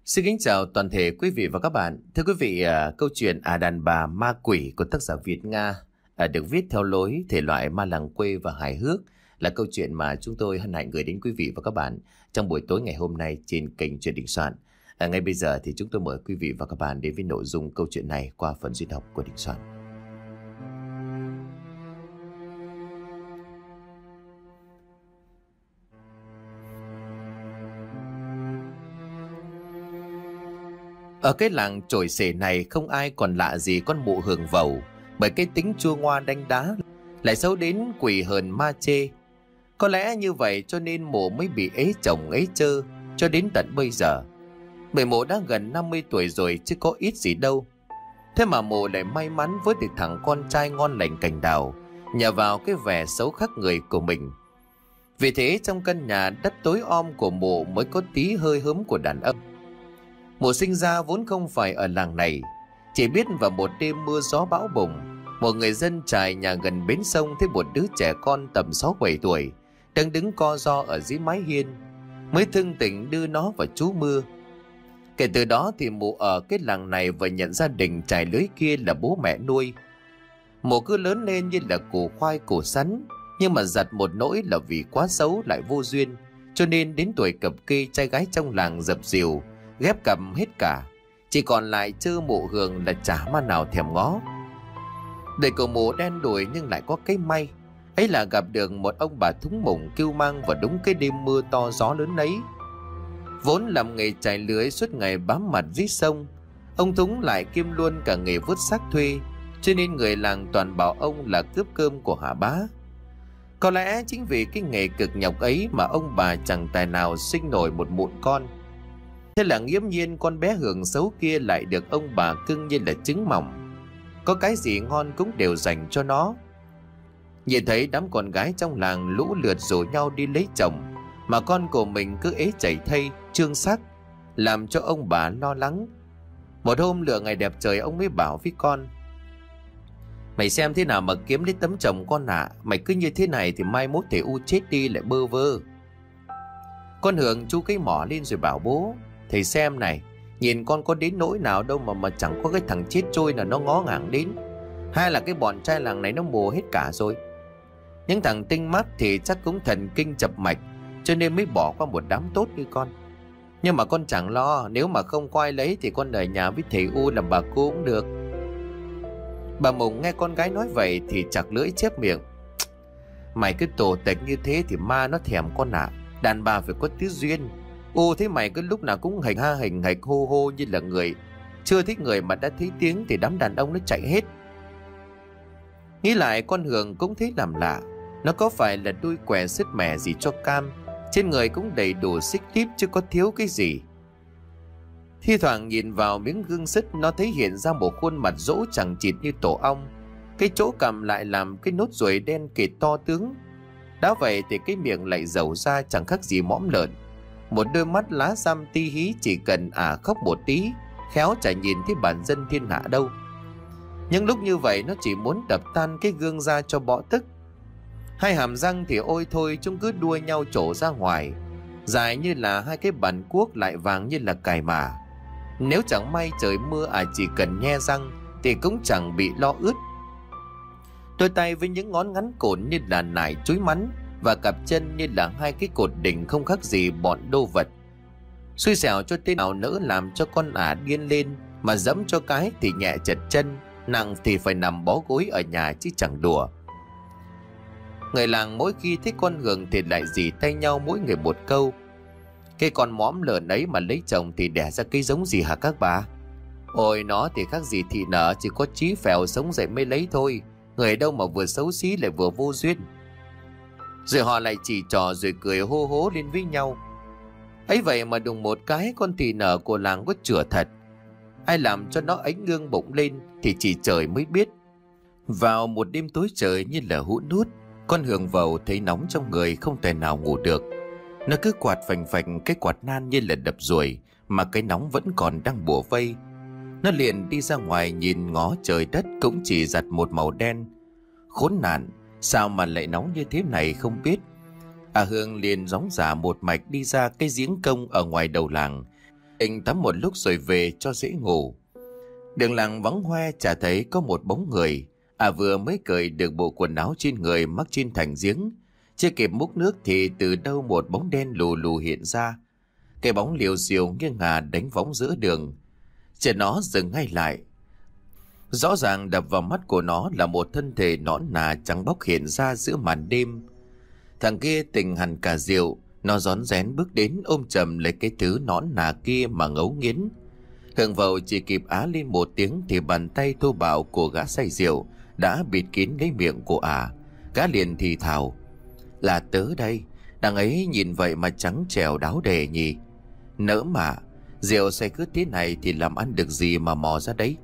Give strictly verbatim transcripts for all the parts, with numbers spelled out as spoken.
Xin kính chào toàn thể quý vị và các bạn. Thưa quý vị, à, câu chuyện À Đàn Bà Ma Quỷ của tác giả Việt Nga à, được viết theo lối thể loại ma làng quê và hài hước, là câu chuyện mà chúng tôi hân hạnh gửi đến quý vị và các bạn trong buổi tối ngày hôm nay trên kênh Chuyện Đình Soạn. À, ngay bây giờ thì chúng tôi mời quý vị và các bạn đến với nội dung câu chuyện này qua phần diễn đọc của Đình Soạn. Ở cái làng chổi xể này không ai còn lạ gì con mụ Hường Vầu, bởi cái tính chua ngoa đanh đá lại xấu đến quỷ hờn ma chê. Có lẽ như vậy cho nên mụ mới bị ế chồng ế chơ cho đến tận bây giờ. Bởi mụ đã gần năm mươi tuổi rồi chứ có ít gì đâu. Thế mà mụ lại may mắn với được thằng con trai ngon lành cành đào, nhờ vào cái vẻ xấu khác người của mình. Vì thế trong căn nhà đất tối om của mụ mới có tí hơi hớm của đàn ông. Mụ sinh ra vốn không phải ở làng này, chỉ biết vào một đêm mưa gió bão bùng, một người dân trài nhà gần bến sông thấy một đứa trẻ con tầm sáu bảy tuổi đang đứng co ro ở dưới mái hiên, mới thưng tỉnh đưa nó vào trú mưa. Kể từ đó thì mụ ở cái làng này và nhận gia đình trải lưới kia là bố mẹ nuôi. Mụ cứ lớn lên như là củ khoai củ sắn, nhưng mà giặt một nỗi là vì quá xấu lại vô duyên, cho nên đến tuổi cập kê trai gái trong làng dập dìu ghép cặp hết cả, chỉ còn lại trơ mụ Hường là chả ma nào thèm ngó. Đời của mụ đen đủi nhưng lại có cái may ấy là gặp được một ông bà thúng mủng kêu mang vào đúng cái đêm mưa to gió lớn ấy. Vốn làm nghề chài lưới suốt ngày bám mặt dưới sông, ông Thúng lại kiêm luôn cả nghề vớt xác thuê, cho nên người làng toàn bảo ông là cướp cơm của Hà Bá. Có lẽ chính vì cái nghề cực nhọc ấy mà ông bà chẳng tài nào sinh nổi một mụn con. Thế là nghiễm nhiên con bé Hường xấu kia lại được ông bà cưng như là trứng mỏng, có cái gì ngon cũng đều dành cho nó. Nhìn thấy đám con gái trong làng lũ lượt rủ nhau đi lấy chồng, mà con của mình cứ ế chảy thây trương sắc, làm cho ông bà lo lắng. Một hôm lựa ngày đẹp trời, ông mới bảo với con: "Mày xem thế nào mà kiếm lấy tấm chồng con ạ, à. Mày cứ như thế này thì mai mốt thể u chết đi lại bơ vơ." Con Hường chu cái mỏ lên rồi bảo bố: "Thầy xem này, nhìn con có đến nỗi nào đâu mà mà chẳng có cái thằng chết trôi nào nó ngó ngàng đến. Hay là cái bọn trai làng này nó mù hết cả rồi. Những thằng tinh mắt thì chắc cũng thần kinh chập mạch, cho nên mới bỏ qua một đám tốt như con. Nhưng mà con chẳng lo, nếu mà không có ai lấy thì con ở nhà với thầy U làm bà cô cũng được." Bà Mùng nghe con gái nói vậy thì chặt lưỡi chép miệng: "Mày cứ tổ tệch như thế thì ma nó thèm con ạ. À. Đàn bà phải có tí duyên. Ô thế mày cứ lúc nào cũng hình ha hình hạch hô hô như là người. Chưa thích người mà đã thấy tiếng thì đám đàn ông nó chạy hết." Nghĩ lại con Hường cũng thấy làm lạ. Nó có phải là đuôi què sứt mẻ gì cho cam, trên người cũng đầy đủ xích típ chứ có thiếu cái gì. Thi thoảng nhìn vào miếng gương sứt, nó thấy hiện ra một khuôn mặt rỗ chẳng chịt như tổ ong. Cái chỗ cằm lại làm cái nốt ruồi đen kịt to tướng. Đã vậy thì cái miệng lại dầu ra chẳng khác gì mõm lợn. Một đôi mắt lá xăm ti hí, chỉ cần ả à khóc một tí khéo chả nhìn thấy bản dân thiên hạ đâu. Nhưng lúc như vậy nó chỉ muốn đập tan cái gương ra cho bỏ tức. Hai hàm răng thì ôi thôi, chúng cứ đua nhau trổ ra ngoài, dài như là hai cái bàn cuốc, lại vàng như là cài mả. Nếu chẳng may trời mưa à chỉ cần nhe răng thì cũng chẳng bị lo ướt. Đôi tay với những ngón ngắn cổn như là nải chuối mắn, và cặp chân như là hai cái cột đỉnh không khác gì bọn đô vật. Xui xẻo cho tên nào nỡ làm cho con ả điên lên, mà dẫm cho cái thì nhẹ chật chân, nặng thì phải nằm bó gối ở nhà chứ chẳng đùa. Người làng mỗi khi thích con Hường thì lại dì tay nhau mỗi người một câu: "Cái con mõm lợn ấy mà lấy chồng thì đẻ ra cái giống gì hả các bà? Ôi nó thì khác gì thị nở, chỉ có chí phèo sống dậy mới lấy thôi. Người đâu mà vừa xấu xí lại vừa vô duyên." Rồi họ lại chỉ trò rồi cười hô hố lên với nhau. Ấy vậy mà đùng một cái, con thị nở của làng có chửa thật. Ai làm cho nó ánh gương bụng lên thì chỉ trời mới biết. Vào một đêm tối trời như là hũ nút, con Hường Vầu thấy nóng trong người không thể nào ngủ được. Nó cứ quạt phành phành cái quạt nan như là đập ruồi, mà cái nóng vẫn còn đang bủa vây. Nó liền đi ra ngoài nhìn ngó trời đất cũng chỉ giặt một màu đen. Khốn nạn, sao mà lại nóng như thế này không biết. À Hương liền gióng giả một mạch đi ra cái giếng công ở ngoài đầu làng, Anh tắm một lúc rồi về cho dễ ngủ. Đường làng vắng hoe, chả thấy có một bóng người. À vừa mới cởi được bộ quần áo trên người mắc trên thành giếng, chưa kịp múc nước thì từ đâu một bóng đen lù lù hiện ra. Cái bóng liều xiều nghiêng ngả đánh võng giữa đường. Chờ nó dừng ngay lại. Rõ ràng đập vào mắt của nó là một thân thể nõn nà trắng bóc hiện ra giữa màn đêm. Thằng kia tỉnh hẳn cả rượu, nó rón rén bước đến ôm chầm lấy cái thứ nõn nà kia mà ngấu nghiến. Hưởng Vầu chỉ kịp á lên một tiếng thì bàn tay thô bạo của gã say rượu đã bịt kín lấy miệng của ả. Gã liền thì thào: "Là tớ đây, đằng ấy nhìn vậy mà trắng trẻo đáo đề nhỉ. Nỡ mà, rượu say cứ thế này thì làm ăn được gì mà mò ra đấy."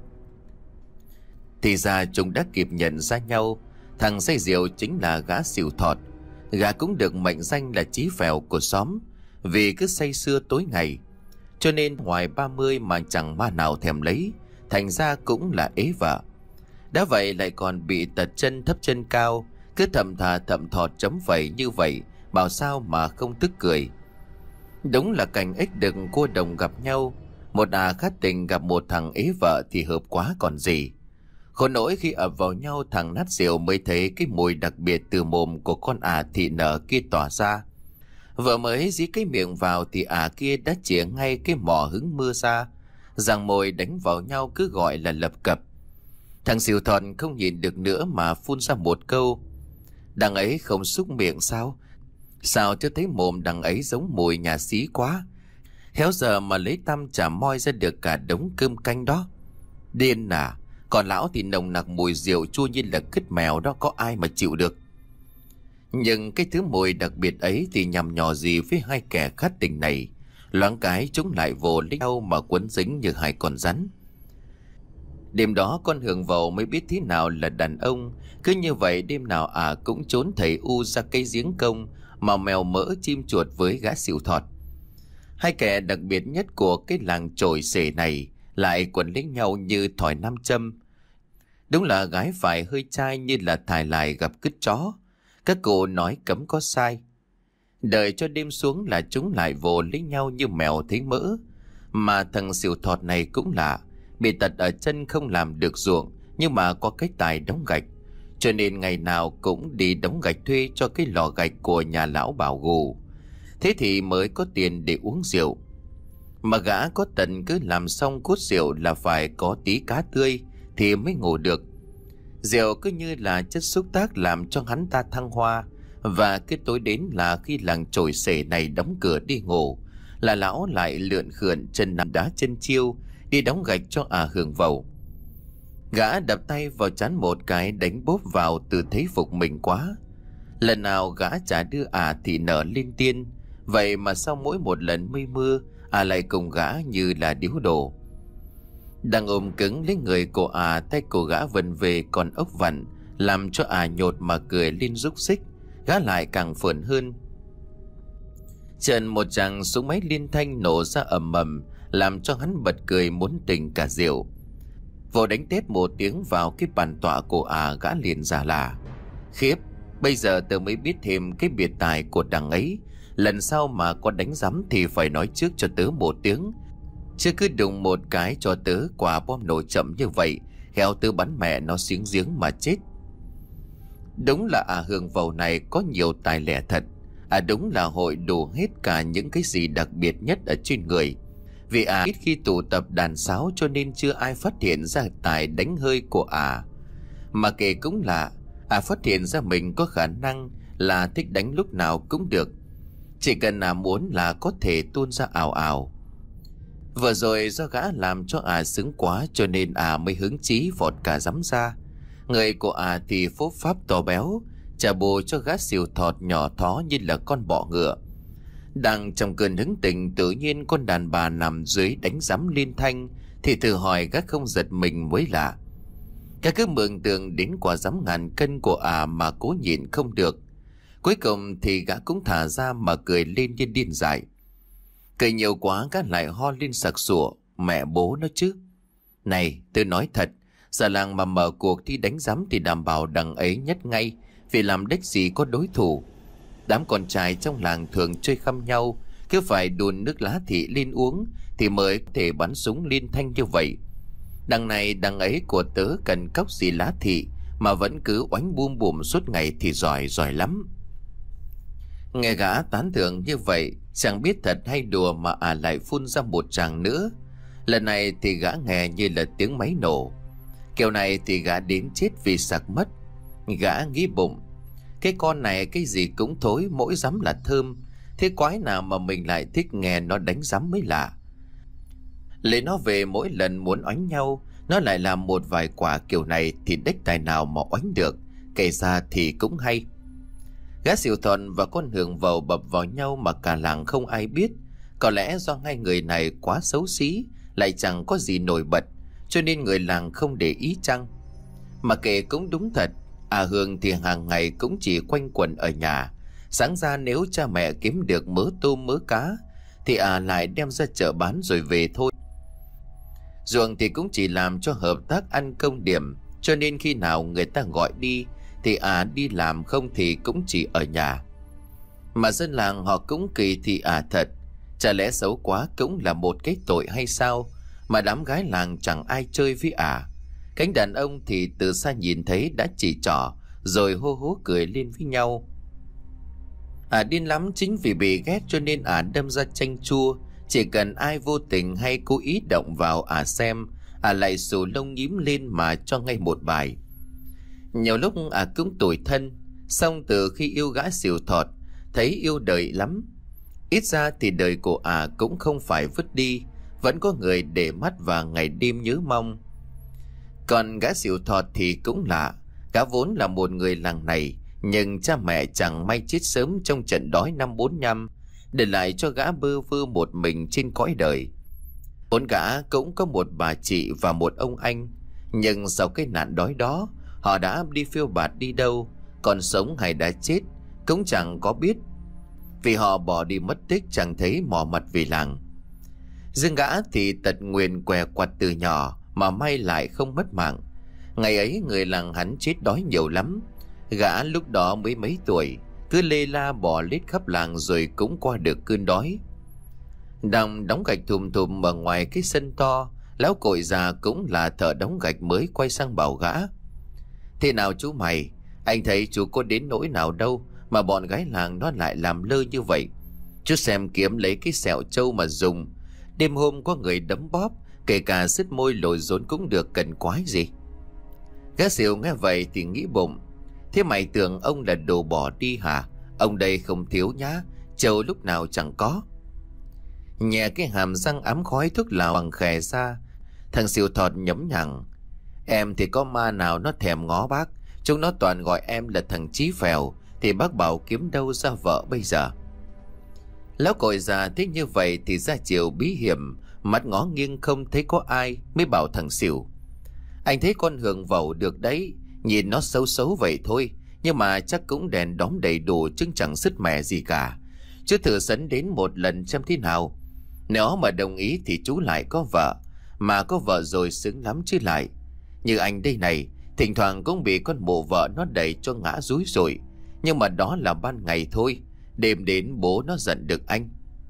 Thì ra chúng đã kịp nhận ra nhau. Thằng say rượu chính là gã Xỉu Thọt. Gã cũng được mệnh danh là chí phèo của xóm, vì cứ say sưa tối ngày, cho nên ngoài ba mươi mà chẳng ma nào thèm lấy, thành ra cũng là ế vợ. Đã vậy lại còn bị tật chân thấp chân cao, cứ thầm thà thầm thọt chấm vẩy như vậy, bảo sao mà không tức cười. Đúng là cảnh ếch đừng cua đồng gặp nhau, một à khát tình gặp một thằng ế vợ thì hợp quá còn gì. Khổ nỗi khi ập vào nhau, thằng nát rượu mới thấy cái mùi đặc biệt từ mồm của con ả thị nở kia tỏa ra. Vừa mới dí cái miệng vào thì ả kia đã chĩa ngay cái mỏ hứng mưa ra, răng môi đánh vào nhau cứ gọi là lập cập. Thằng Xỉu Thọt không nhìn được nữa mà phun ra một câu: "Đằng ấy không xúc miệng sao? Sao chưa thấy mồm đằng ấy giống mùi nhà xí quá. Khéo giờ mà lấy tăm chả moi ra được cả đống cơm canh đó. Điên à, còn lão thì nồng nặc mùi rượu chua như là cứt mèo đó, có ai mà chịu được." Nhưng cái thứ mùi đặc biệt ấy thì nhằm nhò gì với hai kẻ khát tình này. Loáng cái chúng lại vồ lấy nhau mà quấn dính như hai con rắn. Đêm đó con Hưởng Vầu mới biết thế nào là đàn ông. Cứ như vậy đêm nào ả à cũng trốn thầy u ra cây giếng công mà mèo mỡ chim chuột với gã Xỉu Thọt. Hai kẻ đặc biệt nhất của cái làng chổi xể này lại quấn lấy nhau như thỏi nam châm. Đúng là gái phải hơi trai như là thải lại gặp cứt chó. Các cụ nói cấm có sai. Đợi cho đêm xuống là chúng lại vồ lấy nhau như mèo thấy mỡ. Mà thằng Xỉu Thọt này cũng lạ, bị tật ở chân không làm được ruộng, nhưng mà có cái tài đóng gạch, cho nên ngày nào cũng đi đóng gạch thuê cho cái lò gạch của nhà lão Bảo Gù. Thế thì mới có tiền để uống rượu. Mà gã có tận cứ làm xong cốt rượu là phải có tí cá tươi thì mới ngủ được. Rượu cứ như là chất xúc tác làm cho hắn ta thăng hoa. Và cái tối đến là khi làng chổi xể này đóng cửa đi ngủ, là lão lại lượn khượn chân nằm đá chân chiêu đi đóng gạch cho ả Hưởng Vầu. Gã đập tay vào trán một cái đánh bốp vào từ thấy phục mình quá. Lần nào gã chả đưa ả thị nở lên tiên, vậy mà sau mỗi một lần mây mưa, ả lại cùng gã như là điếu đồ. Đang ôm cứng lấy người của ả, tay của gã vần về còn ốc vặn, làm cho ả nhột mà cười lên rúc xích. Gã lại càng phởn hơn. Trần một tràng súng máy liên thanh nổ ra ầm ầm, làm cho hắn bật cười muốn tỉnh cả rượu. Vô đánh tét một tiếng vào cái bàn tọa của ả, gã liền giả là: "Khiếp, bây giờ tớ mới biết thêm cái biệt tài của đằng ấy. Lần sau mà có đánh giám thì phải nói trước cho tớ một tiếng, chứ cứ đùng một cái cho tớ quả bom nổ chậm như vậy, khéo tớ bắn mẹ nó xiếng giếng mà chết." Đúng là ả Hưởng Vầu này có nhiều tài lẻ thật. À đúng là hội đủ hết cả những cái gì đặc biệt nhất ở trên người. Vì ả ít khi tụ tập đàn sáo cho nên chưa ai phát hiện ra tài đánh hơi của ả. Mà kể cũng là ả phát hiện ra mình có khả năng là thích đánh lúc nào cũng được. Chỉ cần ả muốn là có thể tuôn ra ào ào. Vừa rồi do gã làm cho ả sướng quá cho nên ả mới hứng chí vọt cả giấm ra. Người của ả thì phốp pháp to béo, trả bù cho gã Xỉu Thọt nhỏ thó như là con bọ ngựa. Đang trong cơn hứng tình, tự nhiên con đàn bà nằm dưới đánh giám liên thanh thì thử hỏi gã không giật mình mới lạ. Gã cứ mường tượng đến quả giám ngàn cân của ả mà cố nhịn không được. Cuối cùng thì gã cũng thả ra mà cười lên như điên dại. Cười nhiều quá gã lại ho lên sặc sụa: "Mẹ bố nó chứ. Này, tôi nói thật, giờ làng mà mở cuộc thi đánh giám thì đảm bảo đằng ấy nhất ngay, vì làm đếch gì có đối thủ. Đám con trai trong làng thường chơi khăm nhau, cứ phải đun nước lá thị lên uống thì mới có thể bắn súng liên thanh như vậy. Đằng này đằng ấy của tớ cần cốc gì lá thị mà vẫn cứ oánh bum bùm suốt ngày thì giỏi giỏi lắm. Nghe gã tán thưởng như vậy, chẳng biết thật hay đùa mà à lại phun ra một tràng nữa. Lần này thì gã nghe như là tiếng máy nổ. Kiểu này thì gã đến chết vì sặc mất. Gã nghĩ bụng, cái con này cái gì cũng thối, mỗi dám là thơm. Thế quái nào mà mình lại thích nghe nó đánh giám mới lạ. Lấy nó về mỗi lần muốn oánh nhau, nó lại làm một vài quả kiểu này thì đếch tài nào mà oánh được. Kể ra thì cũng hay. Gã Xỉu Thuận và con Hường Vầu bập vào nhau mà cả làng không ai biết. Có lẽ do hai người này quá xấu xí, lại chẳng có gì nổi bật, cho nên người làng không để ý chăng. Mà kể cũng đúng thật, à Hường thì hàng ngày cũng chỉ quanh quẩn ở nhà. Sáng ra nếu cha mẹ kiếm được mớ tôm mớ cá thì à lại đem ra chợ bán rồi về thôi. Ruộng thì cũng chỉ làm cho hợp tác ăn công điểm, cho nên khi nào người ta gọi đi thì à đi làm, không thì cũng chỉ ở nhà. Mà dân làng họ cũng kỳ thì à thật, chả lẽ xấu quá cũng là một cái tội hay sao mà đám gái làng chẳng ai chơi với à. Cánh đàn ông thì từ xa nhìn thấy đã chỉ trỏ rồi hô hố cười lên với nhau. À điên lắm, chính vì bị ghét cho nên à đâm ra chanh chua. Chỉ cần ai vô tình hay cố ý động vào à xem, à lại xù lông nhím lên mà cho ngay một bài. Nhiều lúc à cũng tủi thân, xong từ khi yêu gã Xỉu Thọt thấy yêu đời lắm. Ít ra thì đời của à cũng không phải vứt đi, vẫn có người để mắt và ngày đêm nhớ mong. Còn gã Xỉu Thọt thì cũng lạ, gã vốn là một người làng này, nhưng cha mẹ chẳng may chết sớm trong trận đói năm bốn nhăm, để lại cho gã bơ vơ một mình trên cõi đời. Bốn gã cũng có một bà chị và một ông anh, nhưng sau cái nạn đói đó, họ đã đi phiêu bạt đi đâu, còn sống hay đã chết cũng chẳng có biết, vì họ bỏ đi mất tích chẳng thấy mò mặt về làng. Riêng gã thì tật nguyền què quặt từ nhỏ mà may lại không mất mạng. Ngày ấy người làng hắn chết đói nhiều lắm. Gã lúc đó mới mấy tuổi, cứ lê la bò lết khắp làng rồi cũng qua được cơn đói. Đang đóng gạch thùm thùm ở ngoài cái sân to, lão cội già cũng là thợ đóng gạch mới quay sang bảo gã: "Thế nào chú mày, anh thấy chú có đến nỗi nào đâu mà bọn gái làng nó lại làm lơ như vậy. Chú xem kiếm lấy cái sẹo trâu mà dùng. Đêm hôm có người đấm bóp, kể cả sứt môi lồi rốn cũng được, cần quái gì." Gã Xỉu nghe vậy thì nghĩ bụng: "Thế mày tưởng ông là đồ bỏ đi hả? Ông đây không thiếu nhá, trâu lúc nào chẳng có." Nhẹ cái hàm răng ám khói thuốc lào bằng khè ra, thằng Xỉu Thọt nhấm nhằng: "Em thì có ma nào nó thèm ngó bác, chúng nó toàn gọi em là thằng Chí Phèo, thì bác bảo kiếm đâu ra vợ bây giờ." Lão cội già thích như vậy thì ra chiều bí hiểm, mắt ngó nghiêng không thấy có ai, mới bảo thằng Xỉu: "Anh thấy con Hường Vẩu được đấy, nhìn nó xấu xấu vậy thôi, nhưng mà chắc cũng đèn đóm đầy đủ chứ chẳng sứt mẻ gì cả. Chú thử sấn đến một lần xem thế nào. Nếu mà đồng ý thì chú lại có vợ, mà có vợ rồi sướng lắm chứ lại. Như anh đây này, thỉnh thoảng cũng bị con mụ vợ nó đẩy cho ngã rúi rồi, nhưng mà đó là ban ngày thôi, đêm đến bố nó giận được anh."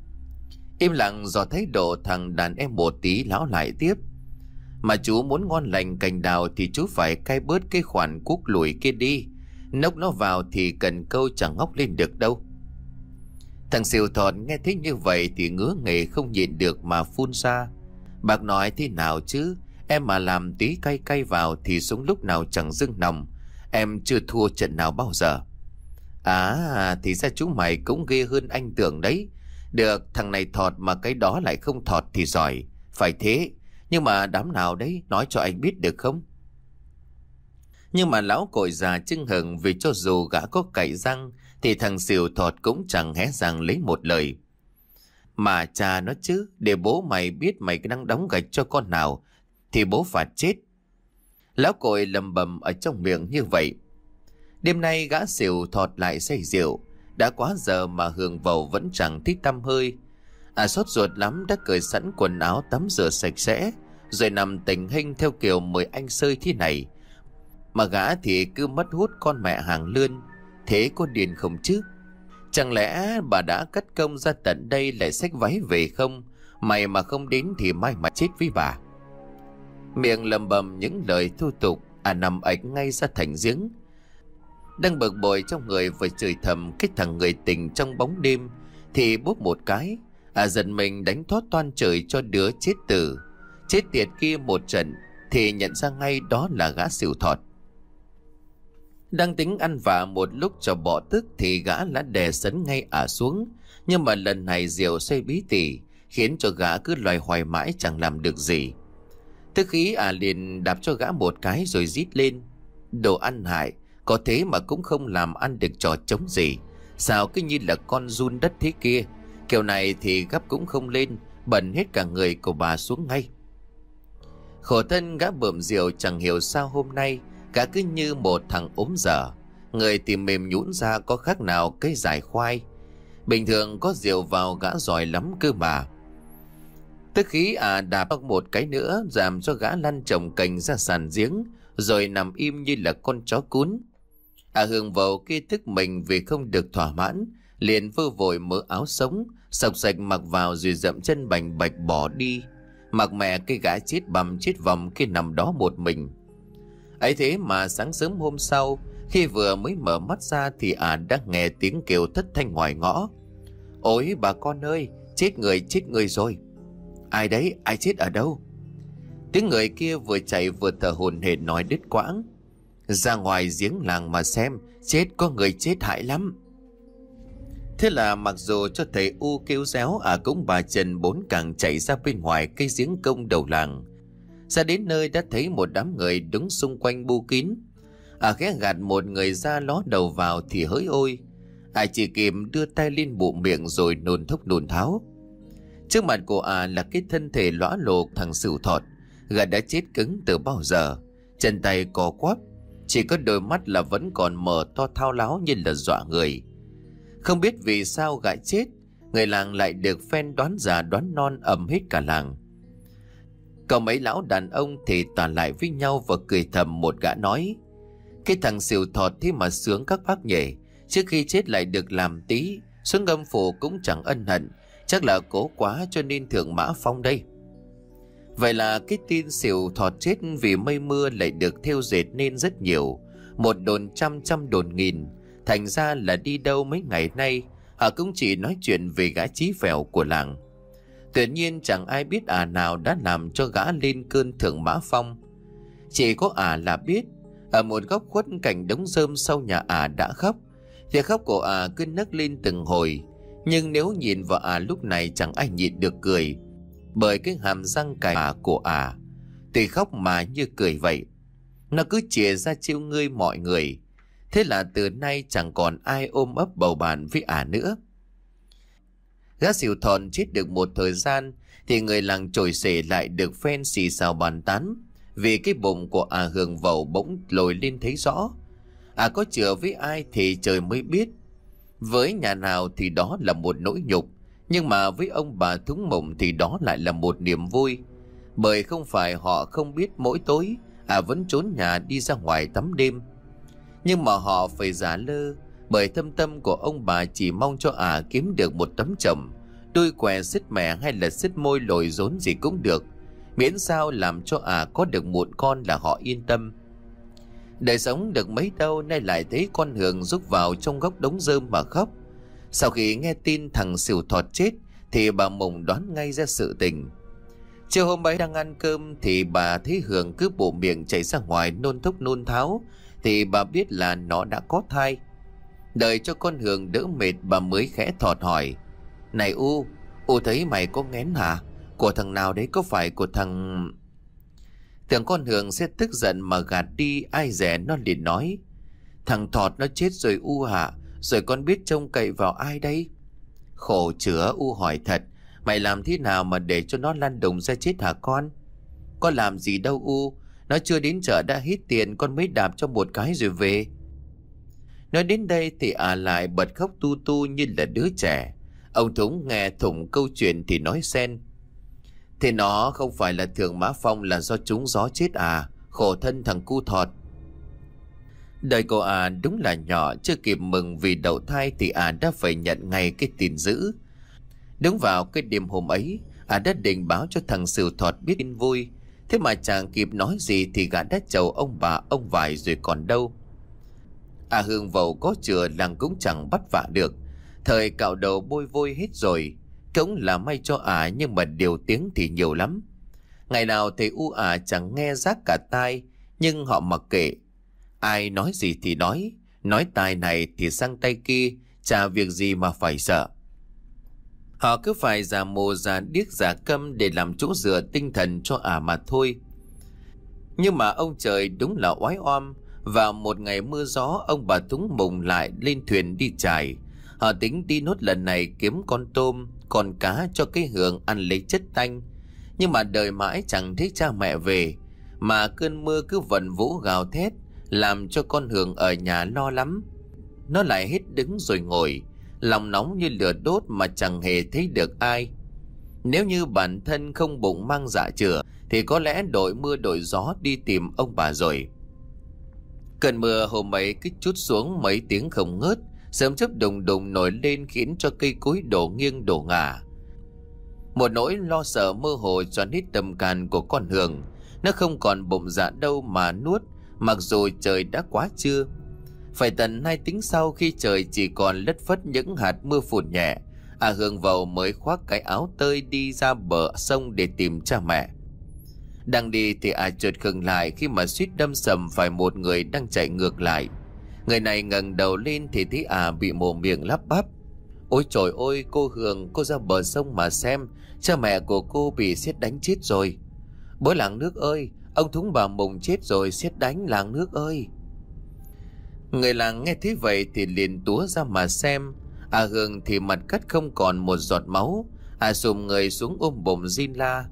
Im lặng do thái độ thằng đàn em một tí, lão lại tiếp: "Mà chú muốn ngon lành cành đào thì chú phải cai bớt cái khoản cuốc lùi kia đi. Nốc nó vào thì cần câu chẳng ngóc lên được đâu." Thằng Xỉu Thọt nghe thấy như vậy thì ngứa nghề không nhịn được mà phun ra: "Bác nói thế nào chứ, em mà làm tí cay cay vào thì súng lúc nào chẳng dưng nòng. Em chưa thua trận nào bao giờ." "À, thì ra chú mày cũng ghê hơn anh tưởng đấy. Được, thằng này thọt mà cái đó lại không thọt thì giỏi. Phải thế, nhưng mà đám nào đấy, nói cho anh biết được không?" Nhưng mà lão cội già chưng hừng, vì cho dù gã có cậy răng thì thằng Xỉu Thọt cũng chẳng hé răng lấy một lời. "Mà cha nó chứ, để bố mày biết mày đang đóng gạch cho con nào thì bố phạt chết." Lão cội lầm bầm ở trong miệng như vậy. Đêm nay gã Xỉu Thọt lại say rượu, đã quá giờ mà Hường Vầu vẫn chẳng thích tăm hơi. À sốt ruột lắm đã cởi sẵn quần áo tắm rửa sạch sẽ, rồi nằm tình hình theo kiểu mời anh sơi thế này. Mà gã thì cứ mất hút con mẹ hàng lươn, thế có điên không chứ? Chẳng lẽ bà đã cất công ra tận đây lại xách váy về không? Mày mà không đến thì mai mà chết với bà. Miệng lầm bầm những lời thô tục, à nằm ạch ngay ra thành giếng. Đang bực bội trong người vừa chửi thầm cái thằng người tình trong bóng đêm, thì bốp một cái, à giật mình đánh thoát toan trời cho đứa chết tử. Chết tiệt kia một trận thì nhận ra ngay đó là gã xỉu thọt. Đang tính ăn vạ một lúc cho bỏ tức thì gã đã đè sấn ngay ả xuống. Nhưng mà lần này diều xoay bí tỉ, khiến cho gã cứ loay hoay mãi chẳng làm được gì. Tức khí ả liền đạp cho gã một cái rồi rít lên: đồ ăn hại, có thế mà cũng không làm ăn được trò trống gì. Sao cứ như là con giun đất thế kia. Kiểu này thì gấp cũng không lên, bẩn hết cả người của bà xuống ngay. Khổ thân gã bợm rượu chẳng hiểu sao hôm nay gã cứ như một thằng ốm dở. Người thì mềm nhũn ra có khác nào cây giải khoai. Bình thường có rượu vào gã giỏi lắm cơ mà. Tức khí à đạp một cái nữa làm cho gã lăn chồng cành ra sàn giếng, rồi nằm im như là con chó cún. À hưởng vào kia thức mình vì không được thỏa mãn, liền vơ vội mớ áo sống sọc sạch mặc vào rồi dậm chân bành bạch bỏ đi. Mặc mẹ cái gã chết bầm chết vòng khi nằm đó một mình. Ấy thế mà sáng sớm hôm sau, khi vừa mới mở mắt ra thì à đã nghe tiếng kêu thất thanh ngoài ngõ: ôi bà con ơi, chết người chết người rồi. Ai đấy, ai chết ở đâu? Tiếng người kia vừa chạy vừa thở hổn hển nói đứt quãng: ra ngoài giếng làng mà xem, chết có người chết hại lắm. Thế là mặc dù cho thầy U kêu réo, à cũng bà Trần bốn càng chạy ra bên ngoài cây giếng công đầu làng. Ra đến nơi đã thấy một đám người đứng xung quanh bu kín. À khẽ gạt một người ra ló đầu vào thì hỡi ôi, à chỉ kịp đưa tay lên bụng miệng rồi nôn thốc nôn tháo. Trước mặt của à là cái thân thể lõa lồ thằng Sửu Thọt. Gã đã chết cứng từ bao giờ, chân tay co quắp, chỉ có đôi mắt là vẫn còn mở to thao láo như là dọa người. Không biết vì sao gã chết, người làng lại được phen đoán già đoán non ầm hết cả làng. Còn mấy lão đàn ông thì tả lại với nhau và cười thầm. Một gã nói: cái thằng Sửu Thọt thế mà sướng các bác nhỉ, trước khi chết lại được làm tí, xuống âm phủ cũng chẳng ân hận, chắc là cố quá cho nên thượng mã phong đây. Vậy là cái tin Sửu Thọt chết vì mây mưa lại được thêu dệt nên rất nhiều, một đồn trăm trăm đồn nghìn. Thành ra là đi đâu mấy ngày nay họ cũng chỉ nói chuyện về gã chí phèo của làng. Tuyệt nhiên chẳng ai biết ả nào đã làm cho gã lên cơn thượng mã phong. Chỉ có ả là biết. Ở một góc khuất cạnh đống rơm sau nhà ả đã khóc. Thì khóc của ả cứ nấc lên từng hồi. Nhưng nếu nhìn vào ả lúc này chẳng ai nhịn được cười, bởi cái hàm răng cài ả của ả tuy khóc mà như cười vậy. Nó cứ chìa ra trêu ngươi mọi người. Thế là từ nay chẳng còn ai ôm ấp bầu bạn với ả nữa. Gã Sửu Thọt chết được một thời gian thì người làng chổi xể lại được phen xì xào bàn tán, vì cái bụng của ả hưởng vầu bỗng lồi lên thấy rõ. Ả có chữa với ai thì trời mới biết. Với nhà nào thì đó là một nỗi nhục, nhưng mà với ông bà Thúng Mộng thì đó lại là một niềm vui. Bởi không phải họ không biết mỗi tối ả vẫn trốn nhà đi ra ngoài tắm đêm, nhưng mà họ phải giả lơ, bởi thâm tâm của ông bà chỉ mong cho ả kiếm được một tấm chồng, đôi què sứt mẹ hay là sứt môi lồi rốn gì cũng được, miễn sao làm cho ả có được một con là họ yên tâm. Đời sống được mấy đâu nay lại thấy con Hường rúc vào trong góc đống rơm mà khóc. Sau khi nghe tin thằng Sửu Thọt chết thì bà Mộng đoán ngay ra sự tình. Chiều hôm ấy đang ăn cơm thì bà thấy Hường cứ bộ miệng chảy ra ngoài nôn thốc nôn tháo, thì bà biết là nó đã có thai. Đợi cho con Hường đỡ mệt bà mới khẽ thọt hỏi: này U, U thấy mày có nghén hả? Của thằng nào đấy, có phải của thằng... Tưởng con Hường sẽ tức giận mà gạt đi, ai dè nó liền nói: thằng Thọt nó chết rồi U hả? Rồi con biết trông cậy vào ai đây? Khổ chữa, U hỏi thật, mày làm thế nào mà để cho nó lăn đùng ra chết hả con? Con làm gì đâu U, nó chưa đến chợ đã hít tiền, con mới đạp cho một cái rồi về. Nói đến đây thì à lại bật khóc tu tu như là đứa trẻ. Ông Thúng nghe thủng câu chuyện thì nói xen: thế nó không phải là thượng mã phong là do trúng gió chết à? Khổ thân thằng cu Thọt. Đời cô à đúng là nhỏ, chưa kịp mừng vì đậu thai thì à đã phải nhận ngay cái tin dữ. Đúng vào cái đêm hôm ấy, à đã định báo cho thằng Sửu Thọt biết tin vui. Thế mà chẳng kịp nói gì thì gã đã chầu ông bà ông vải rồi còn đâu. À Hương vầu có chừa làng cũng chẳng bắt vạ được. Thời cạo đầu bôi vôi hết rồi. Cũng là may cho à, nhưng mà điều tiếng thì nhiều lắm. Ngày nào thầy u à chẳng nghe rác cả tai, nhưng họ mặc kệ. Ai nói gì thì nói, nói tai này thì sang tay kia, chả việc gì mà phải sợ. Họ cứ phải giả mồ giả điếc giả câm để làm chỗ dựa tinh thần cho ả mà thôi. Nhưng mà ông trời đúng là oái oăm. Vào một ngày mưa gió, ông bà Túng mùng lại lên thuyền đi chài. Họ tính đi nốt lần này kiếm con tôm, con cá cho cái Hường ăn lấy chất tanh. Nhưng mà đợi mãi chẳng thấy cha mẹ về, mà cơn mưa cứ vần vũ gào thét, làm cho con Hường ở nhà lo lắm. Nó lại hết đứng rồi ngồi, lòng nóng như lửa đốt mà chẳng hề thấy được ai. Nếu như bản thân không bụng mang dạ chửa thì có lẽ đội mưa đội gió đi tìm ông bà rồi. Cơn mưa hôm ấy cứ trút xuống mấy tiếng không ngớt, sớm chớp đùng đùng nổi lên khiến cho cây cối đổ nghiêng đổ ngả. Một nỗi lo sợ mơ hồ choán hết tâm can của con Hường. Nó không còn bụng dạ đâu mà nuốt, mặc dù trời đã quá trưa. Phải tận hai tiếng sau, khi trời chỉ còn lất phất những hạt mưa phùn nhẹ, à Hương vầu mới khoác cái áo tơi đi ra bờ sông để tìm cha mẹ. Đang đi thì à chợt khựng lại khi mà suýt đâm sầm phải một người đang chạy ngược lại. Người này ngẩng đầu lên thì thấy à bị mồm miệng lắp bắp: "Ôi trời ơi, cô Hương, cô ra bờ sông mà xem, cha mẹ của cô bị sét đánh chết rồi. Bố làng nước ơi, ông Thúng bà Mùng chết rồi, sét đánh làng nước ơi." Người làng nghe thấy vậy thì liền túa ra mà xem. À Hương thì mặt cắt không còn một giọt máu. À xùm người xuống ôm bụng rên la.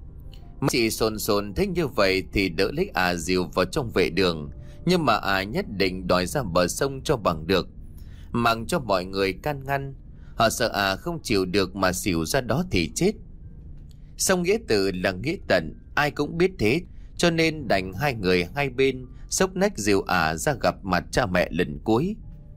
Chị sồn sồn thấy như vậy thì đỡ lấy à dìu vào trong vệ đường. Nhưng mà à nhất định đòi ra bờ sông cho bằng được, mặc cho mọi người can ngăn. Họ sợ à không chịu được mà xỉu ra đó thì chết. Sông nghĩa tử là nghĩa tận, ai cũng biết thế, cho nên đành hai người hai bên xốc nách dìu ả ra gặp mặt cha mẹ lần cuối.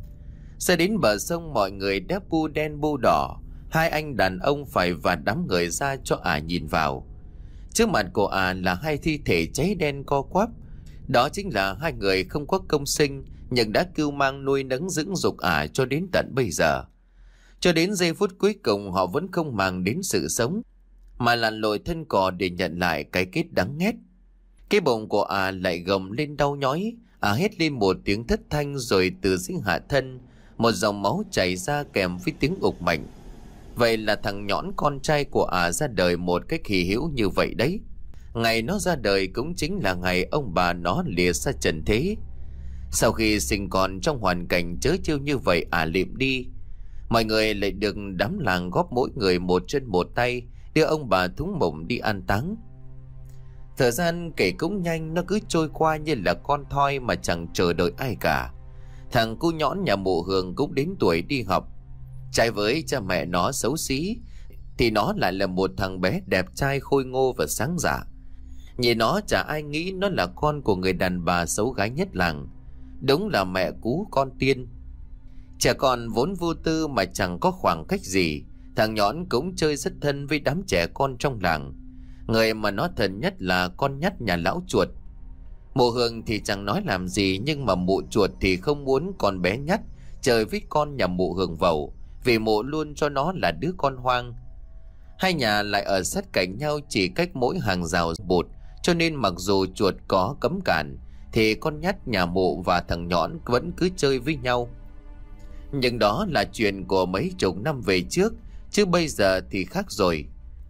Ra đến bờ sông, mọi người đã bu đen bu đỏ, hai anh đàn ông phải và đám người ra cho ả nhìn vào. Trước mặt của ả là hai thi thể cháy đen co quắp. Đó chính là hai người không có công sinh, nhưng đã cưu mang nuôi nấng dưỡng dục ả cho đến tận bây giờ. Cho đến giây phút cuối cùng họ vẫn không màng đến sự sống, mà lặn lội thân cò để nhận lại cái kết đắng nghét. Cái bụng của ả lại gồng lên đau nhói. Ả hét lên một tiếng thất thanh, rồi từ dưới hạ thân một dòng máu chảy ra kèm với tiếng ục mạnh. Vậy là thằng nhõn con trai của ả ra đời một cách hy hữu như vậy đấy. Ngày nó ra đời cũng chính là ngày ông bà nó lìa xa trần thế. Sau khi sinh con trong hoàn cảnh trớ trêu như vậy, ả liệm đi. Mọi người lại được đám làng góp mỗi người một chân một tay đưa ông bà Thúng Mùng đi an táng. Thời gian kể cũng nhanh, nó cứ trôi qua như là con thoi mà chẳng chờ đợi ai cả. Thằng cu nhõn nhà mụ Hường cũng đến tuổi đi học. Trái với cha mẹ nó xấu xí thì nó lại là một thằng bé đẹp trai, khôi ngô và sáng dạ. Nhìn nó chả ai nghĩ nó là con của người đàn bà xấu gái nhất làng. Đúng là mẹ cú con tiên. Trẻ con vốn vô tư mà chẳng có khoảng cách gì, thằng nhõn cũng chơi rất thân với đám trẻ con trong làng. Người mà nó thân nhất là con nhắt nhà lão chuột. Mụ Hường thì chẳng nói làm gì, nhưng mà mụ chuột thì không muốn con bé nhắt chơi với con nhà mụ Hường vầu, vì mụ luôn cho nó là đứa con hoang. Hai nhà lại ở sát cạnh nhau, chỉ cách mỗi hàng rào bột, cho nên mặc dù chuột có cấm cản thì con nhắt nhà mụ và thằng nhõn vẫn cứ chơi với nhau. Nhưng đó là chuyện của mấy chục năm về trước, chứ bây giờ thì khác rồi.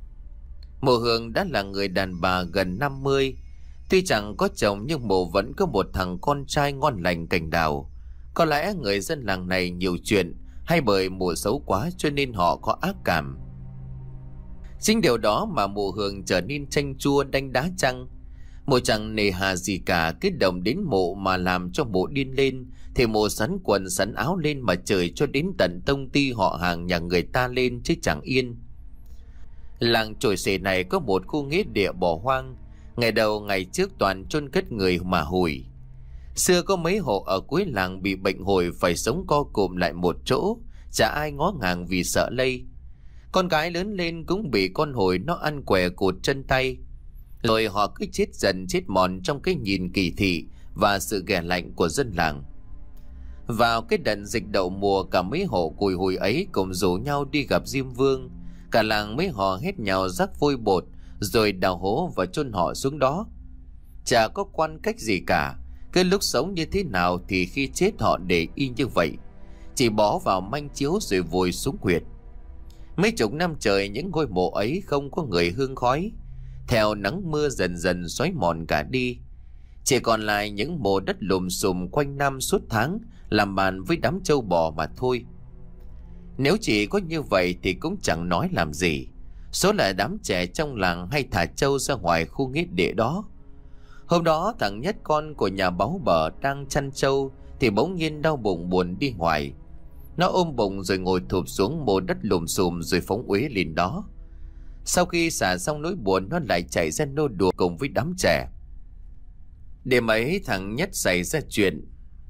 Mụ Hường đã là người đàn bà gần năm mươi. Tuy chẳng có chồng nhưng mụ vẫn có một thằng con trai ngon lành cành đào. Có lẽ người dân làng này nhiều chuyện, hay bởi mụ xấu quá cho nên họ có ác cảm. Chính điều đó mà mụ Hường trở nên chanh chua đánh đá chăng. Mụ chẳng nề hà gì cả, cái đồng đến mụ mà làm cho mụ điên lên thì mụ sắn quần sắn áo lên mà chửi cho đến tận tông ty họ hàng nhà người ta lên chứ chẳng yên. Làng Chổi Sể này có một khu nghĩa địa bỏ hoang. Ngày đầu ngày trước toàn chôn cất người mà hủi. Xưa có mấy hộ ở cuối làng bị bệnh hồi phải sống co cụm lại một chỗ, chả ai ngó ngàng vì sợ lây. Con gái lớn lên cũng bị con hồi nó ăn què cụt chân tay. Rồi họ cứ chết dần chết mòn trong cái nhìn kỳ thị và sự ghẻ lạnh của dân làng. Vào cái đợt dịch đậu mùa, cả mấy hộ cùi hùi ấy cùng rủ nhau đi gặp Diêm Vương. Cả làng mấy họ hét nhau rắc vôi bột rồi đào hố và chôn họ xuống đó. Chả có quan cách gì cả. Cái lúc sống như thế nào thì khi chết họ để y như vậy, chỉ bó vào manh chiếu rồi vùi xuống huyệt. Mấy chục năm trời những ngôi mộ ấy không có người hương khói. Theo nắng mưa dần dần xói mòn cả đi, chỉ còn lại những mồ đất lùm xùm quanh năm suốt tháng làm bàn với đám trâu bò mà thôi. Nếu chỉ có như vậy thì cũng chẳng nói làm gì. Số là đám trẻ trong làng hay thả trâu ra ngoài khu nghĩa địa đó. Hôm đó thằng Nhất, con của nhà Báu Bờ, đang chăn trâu thì bỗng nhiên đau bụng buồn đi ngoài. Nó ôm bụng rồi ngồi thụp xuống mồ đất lùm xùm rồi phóng uế lên đó. Sau khi xả xong nỗi buồn, nó lại chạy ra nô đùa cùng với đám trẻ. Đêm ấy thằng Nhất xảy ra chuyện.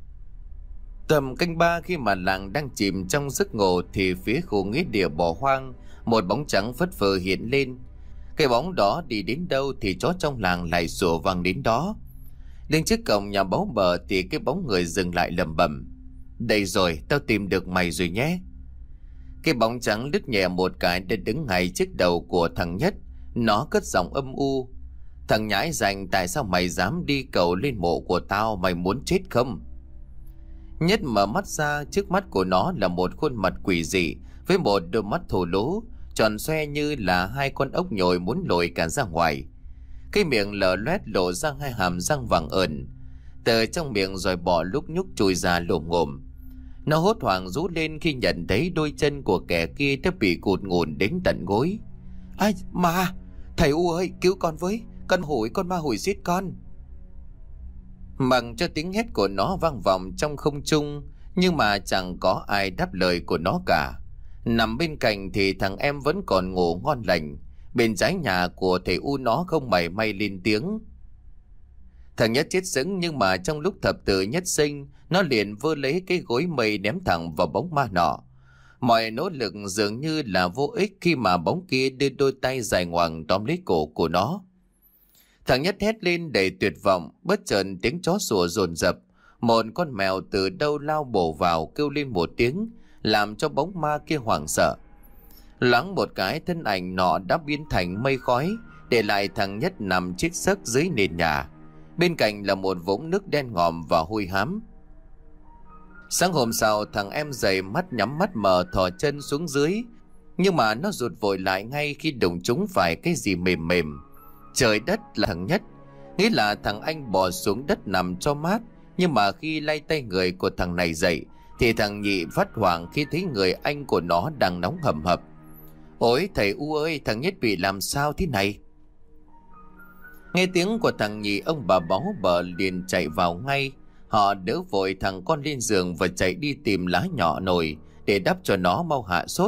Tầm canh ba, khi mà làng đang chìm trong giấc ngủ thì phía khu nghĩa địa bỏ hoang, một bóng trắng phất phơ hiện lên. Cái bóng đó đi đến đâu thì chó trong làng lại sủa vang đến đó. Đến trước cổng nhà Báu Bờ thì cái bóng người dừng lại lẩm bẩm: "Đây rồi, tao tìm được mày rồi nhé." Cái bóng trắng lướt nhẹ một cái để đứng ngay trước đầu của thằng Nhất. Nó cất giọng âm u: "Thằng nhãi rành, tại sao mày dám đi cầu lên mộ của tao? Mày muốn chết không?" Nhất mở mắt ra, trước mắt của nó là một khuôn mặt quỷ dị với một đôi mắt thô lỗ tròn xoe như là hai con ốc nhồi muốn lồi cả ra ngoài. Cái miệng lở loét lộ ra hai hàm răng vàng ẩn, từ trong miệng rồi bỏ lúc nhúc chui ra lồm ngồm. Nó hốt hoảng rú lên khi nhận thấy đôi chân của kẻ kia đã bị cụt ngủn đến tận gối. "Ai mà, thầy U ơi, cứu con với, con hủi, con ma hủi giết con." Mặc cho tiếng hét của nó vang vọng trong không trung, nhưng mà chẳng có ai đáp lời của nó cả. Nằm bên cạnh thì thằng em vẫn còn ngủ ngon lành. Bên trái nhà của thầy U nó không mảy may lên tiếng. Thằng Nhất chết sững, nhưng mà trong lúc thập tử nhất sinh, nó liền vơ lấy cái gối mây ném thẳng vào bóng ma nọ. Mọi nỗ lực dường như là vô ích khi mà bóng kia đưa đôi tay dài ngoằng tóm lấy cổ của nó. Thằng Nhất hét lên đầy tuyệt vọng. Bất chợt tiếng chó sủa dồn dập. Một con mèo từ đâu lao bổ vào kêu lên một tiếng, làm cho bóng ma kia hoảng sợ. Loáng một cái, thân ảnh nọ đã biến thành mây khói, để lại thằng Nhất nằm chết giấc dưới nền nhà. Bên cạnh là một vũng nước đen ngòm và hôi hám. Sáng hôm sau, thằng em dậy mắt nhắm mắt mở thò chân xuống dưới, nhưng mà nó rụt vội lại ngay khi đụng trúng phải cái gì mềm mềm. Trời đất là thằng Nhất, nghĩ là thằng anh bò xuống đất nằm cho mát, nhưng mà khi lay tay người của thằng này dậy thì thằng Nhị phát hoảng khi thấy người anh của nó đang nóng hầm hập. "Ôi thầy U ơi, thằng Nhất bị làm sao thế này?" Nghe tiếng của thằng Nhị, ông bà Báu Bờ liền chạy vào ngay. Họ đỡ vội thằng con lên giường và chạy đi tìm lá nhỏ nồi để đắp cho nó mau hạ sốt.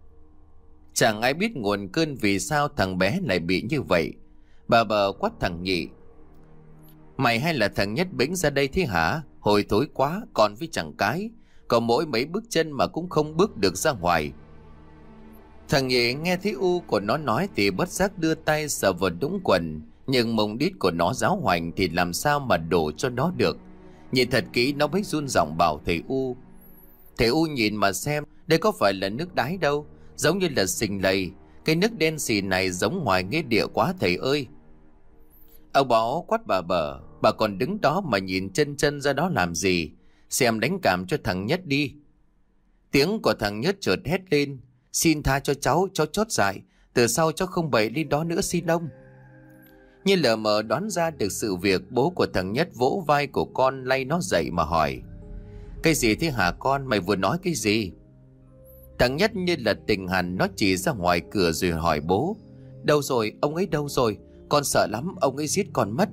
Chẳng ai biết nguồn cơn vì sao thằng bé lại bị như vậy. Bà Bờ quát thằng Nhị: "Mày hay là thằng Nhất bĩnh ra đây thế hả? Hồi thối quá, còn với chẳng cái, có mỗi mấy bước chân mà cũng không bước được ra ngoài." Thằng Nhị nghe thấy U của nó nói thì bất giác đưa tay sờ vào đũng quần, nhưng mông đít của nó giáo hoành thì làm sao mà đổ cho nó được. Nhìn thật kỹ nó mới run giọng bảo thầy U: "Thầy U nhìn mà xem, đây có phải là nước đái đâu, giống như là sình lầy. Cái nước đen xì này giống ngoài nghĩa địa quá thầy ơi." Ông Bảo quát bà Bờ: "Bà còn đứng đó mà nhìn chân chân ra đó làm gì? Xem đánh cảm cho thằng Nhất đi." Tiếng của thằng Nhất chợt hét lên: "Xin tha cho cháu, cháu chót dại, từ sau cháu không bậy lên đó nữa xin ông." Như lờ mờ đoán ra được sự việc, bố của thằng Nhất vỗ vai của con lay nó dậy mà hỏi: "Cái gì thế hả con, mày vừa nói cái gì?" Thằng Nhất như là tình hẳn, nó chỉ ra ngoài cửa rồi hỏi bố: "Đâu rồi, ông ấy đâu rồi? Con sợ lắm, ông ấy giết con mất."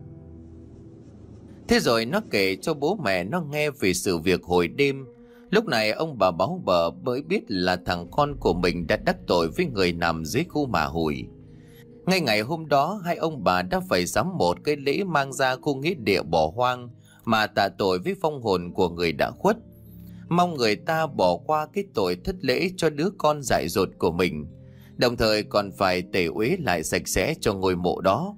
Thế rồi nó kể cho bố mẹ nó nghe về sự việc hồi đêm. Lúc này ông bà Báu Bờ mới biết là thằng con của mình đã đắc tội với người nằm dưới khu mả hủi. Ngay ngày hôm đó, hai ông bà đã phải sắm một cái lễ mang ra khu nghĩa địa bỏ hoang, mà tạ tội với vong hồn của người đã khuất. Mong người ta bỏ qua cái tội thất lễ cho đứa con dại dột của mình, đồng thời còn phải tẩy uế lại sạch sẽ cho ngôi mộ đó.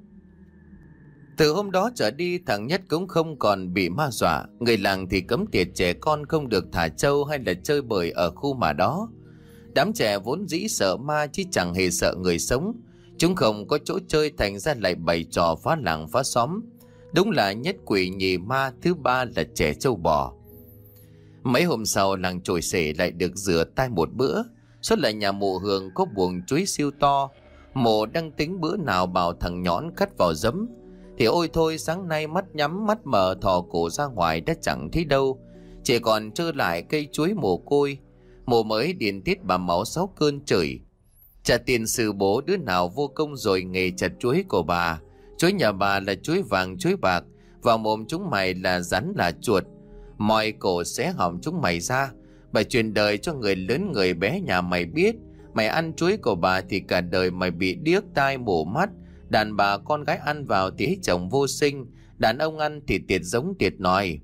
Từ hôm đó trở đi, thằng Nhất cũng không còn bị ma dọa. Người làng thì cấm tiệt trẻ con không được thả trâu hay là chơi bời ở khu mà đó. Đám trẻ vốn dĩ sợ ma chứ chẳng hề sợ người sống. Chúng không có chỗ chơi thành ra lại bày trò phá làng phá xóm. Đúng là nhất quỷ nhì ma, thứ ba là trẻ trâu bò. Mấy hôm sau, làng Chổi Sể lại được rửa tay một bữa. Xuất lại nhà mộ Hường có buồng chuối siêu to. Mộ đang tính bữa nào bảo thằng Nhón cắt vào giấm, thì ôi thôi, sáng nay mắt nhắm mắt mở thò cổ ra ngoài đã chẳng thấy đâu. Chỉ còn trơ lại cây chuối mồ côi. Mộ mới điền tiết bà máu sáu cơn chửi: trả tiền sư bố đứa nào vô công rồi nghề chặt chuối của bà. Chuối nhà bà là chuối vàng chuối bạc, vào mồm chúng mày là rắn là chuột, moi cổ xé họng chúng mày ra. Bà truyền đời cho người lớn người bé nhà mày biết, mày ăn chuối của bà thì cả đời mày bị điếc tai mù mắt. Đàn bà con gái ăn vào thì hết chồng vô sinh, đàn ông ăn thì tiệt giống tiệt nòi.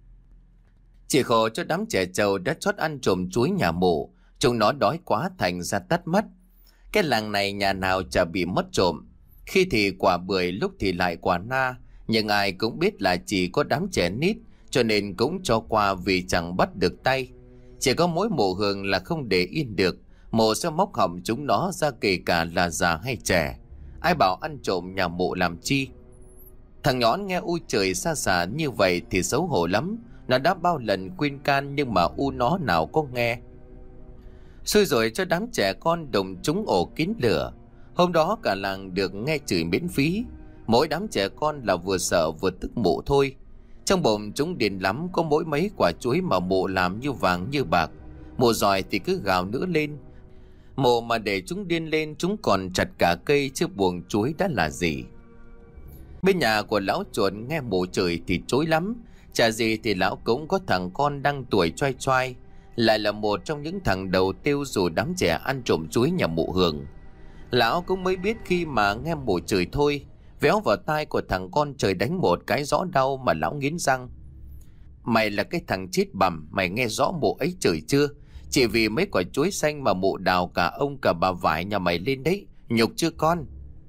Chỉ khổ cho đám trẻ trâu đã chót ăn trộm chuối nhà mộ, chúng nó đói quá thành ra tắt mất. Cái làng này nhà nào chả bị mất trộm, khi thì quả bưởi lúc thì lại quả na, nhưng ai cũng biết là chỉ có đám trẻ nít cho nên cũng cho qua vì chẳng bắt được tay. Chỉ có mỗi mộ Hường là không để yên được, mộ sẽ móc họng chúng nó ra, kể cả là già hay trẻ. Ai bảo ăn trộm nhà mộ làm chi. Thằng Nhón nghe u trời xa xả như vậy thì xấu hổ lắm. Nó đã bao lần khuyên can nhưng mà u nó nào có nghe. Xui rồi cho đám trẻ con đồng chúng ổ kín lửa. Hôm đó cả làng được nghe chửi miễn phí. Mỗi đám trẻ con là vừa sợ vừa tức mộ thôi. Trong bụng chúng điền lắm có mỗi mấy quả chuối mà mộ làm như vàng như bạc. Mộ giỏi thì cứ gào nữa lên. Mộ mà để chúng điên lên chúng còn chặt cả cây chứ buồng chuối đã là gì. Bên nhà của lão chuột nghe mộ chửi thì chối lắm. Chả gì thì lão cũng có thằng con đang tuổi choai choai, lại là một trong những thằng đầu tiêu rủ đám trẻ ăn trộm chuối nhà mộ Hường. Lão cũng mới biết khi mà nghe mộ chửi thôi. Véo vào tai của thằng con trời đánh một cái rõ đau mà lão nghiến răng: mày là cái thằng chết bằm, mày nghe rõ mộ ấy chửi chưa? Chỉ vì mấy quả chuối xanh mà mụ đào cả ông cả bà vải nhà mày lên đấy, nhục chưa con?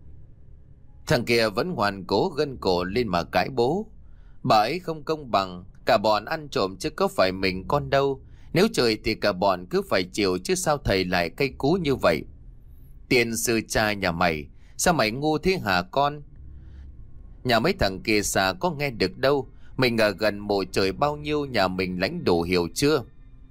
Thằng kia vẫn hoàn cố gân cổ lên mà cãi bố: bà ấy không công bằng, cả bọn ăn trộm chứ có phải mình con đâu. Nếu trời thì cả bọn cứ phải chịu chứ sao thầy lại cay cú như vậy? Tiền sư cha nhà mày, sao mày ngu thế hả con? Nhà mấy thằng kia xa có nghe được đâu. Mình ở gần mộ trời bao nhiêu, nhà mình lãnh đủ hiểu chưa?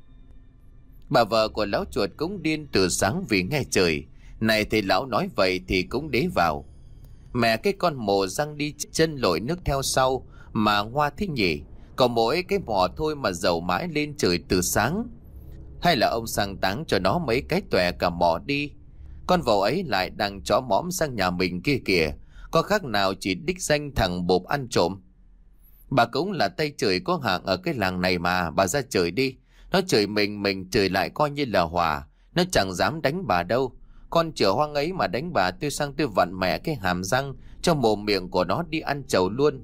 Bà vợ của lão chuột cũng điên từ sáng vì nghe trời. Này thì lão nói vậy thì cũng đế vào. Mẹ cái con mồ răng đi chân lội nước theo sau mà ngoa thế nhỉ? Còn mỗi cái mỏ thôi mà dầu mãi lên trời từ sáng. Hay là ông sang táng cho nó mấy cái tòe cả mỏ đi? Con vầu ấy lại đang chó mõm sang nhà mình kia kìa, có khác nào chỉ đích danh thằng bộp ăn trộm. Bà cũng là tay chửi có hạng ở cái làng này mà, bà ra chửi đi. Nó chửi mình, mình chửi lại coi như là hòa. Nó chẳng dám đánh bà đâu. Con chửa hoang ấy mà đánh bà, tôi sang tôi vặn mẹ cái hàm răng cho mồm miệng của nó đi ăn trầu luôn.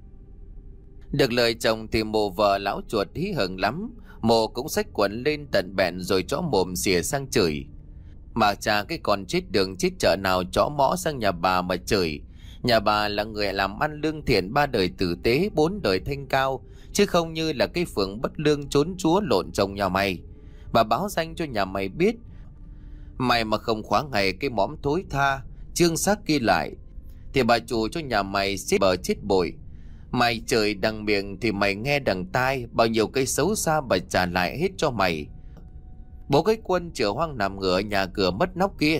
Được lời chồng thì mồ vợ lão chuột hí hửng lắm. Mồ cũng xách quần lên tận bẹn rồi chó mồm xỉa sang chửi. Mà cha cái con chết đường chết chợ nào chó mõ sang nhà bà mà chửi. Nhà bà là người làm ăn lương thiện, ba đời tử tế, bốn đời thanh cao, chứ không như là cái phường bất lương trốn chúa lộn chồng nhà mày. Bà báo danh cho nhà mày biết. Mày mà không khóa ngày cái móm thối tha trương xác ghi lại thì bà chủ cho nhà mày chết bờ chết bội. Mày chửi đằng miệng thì mày nghe đằng tai, bao nhiêu cái xấu xa bà trả lại hết cho mày. Bố cái quân chửa hoang nằm ngửa nhà cửa mất nóc kia.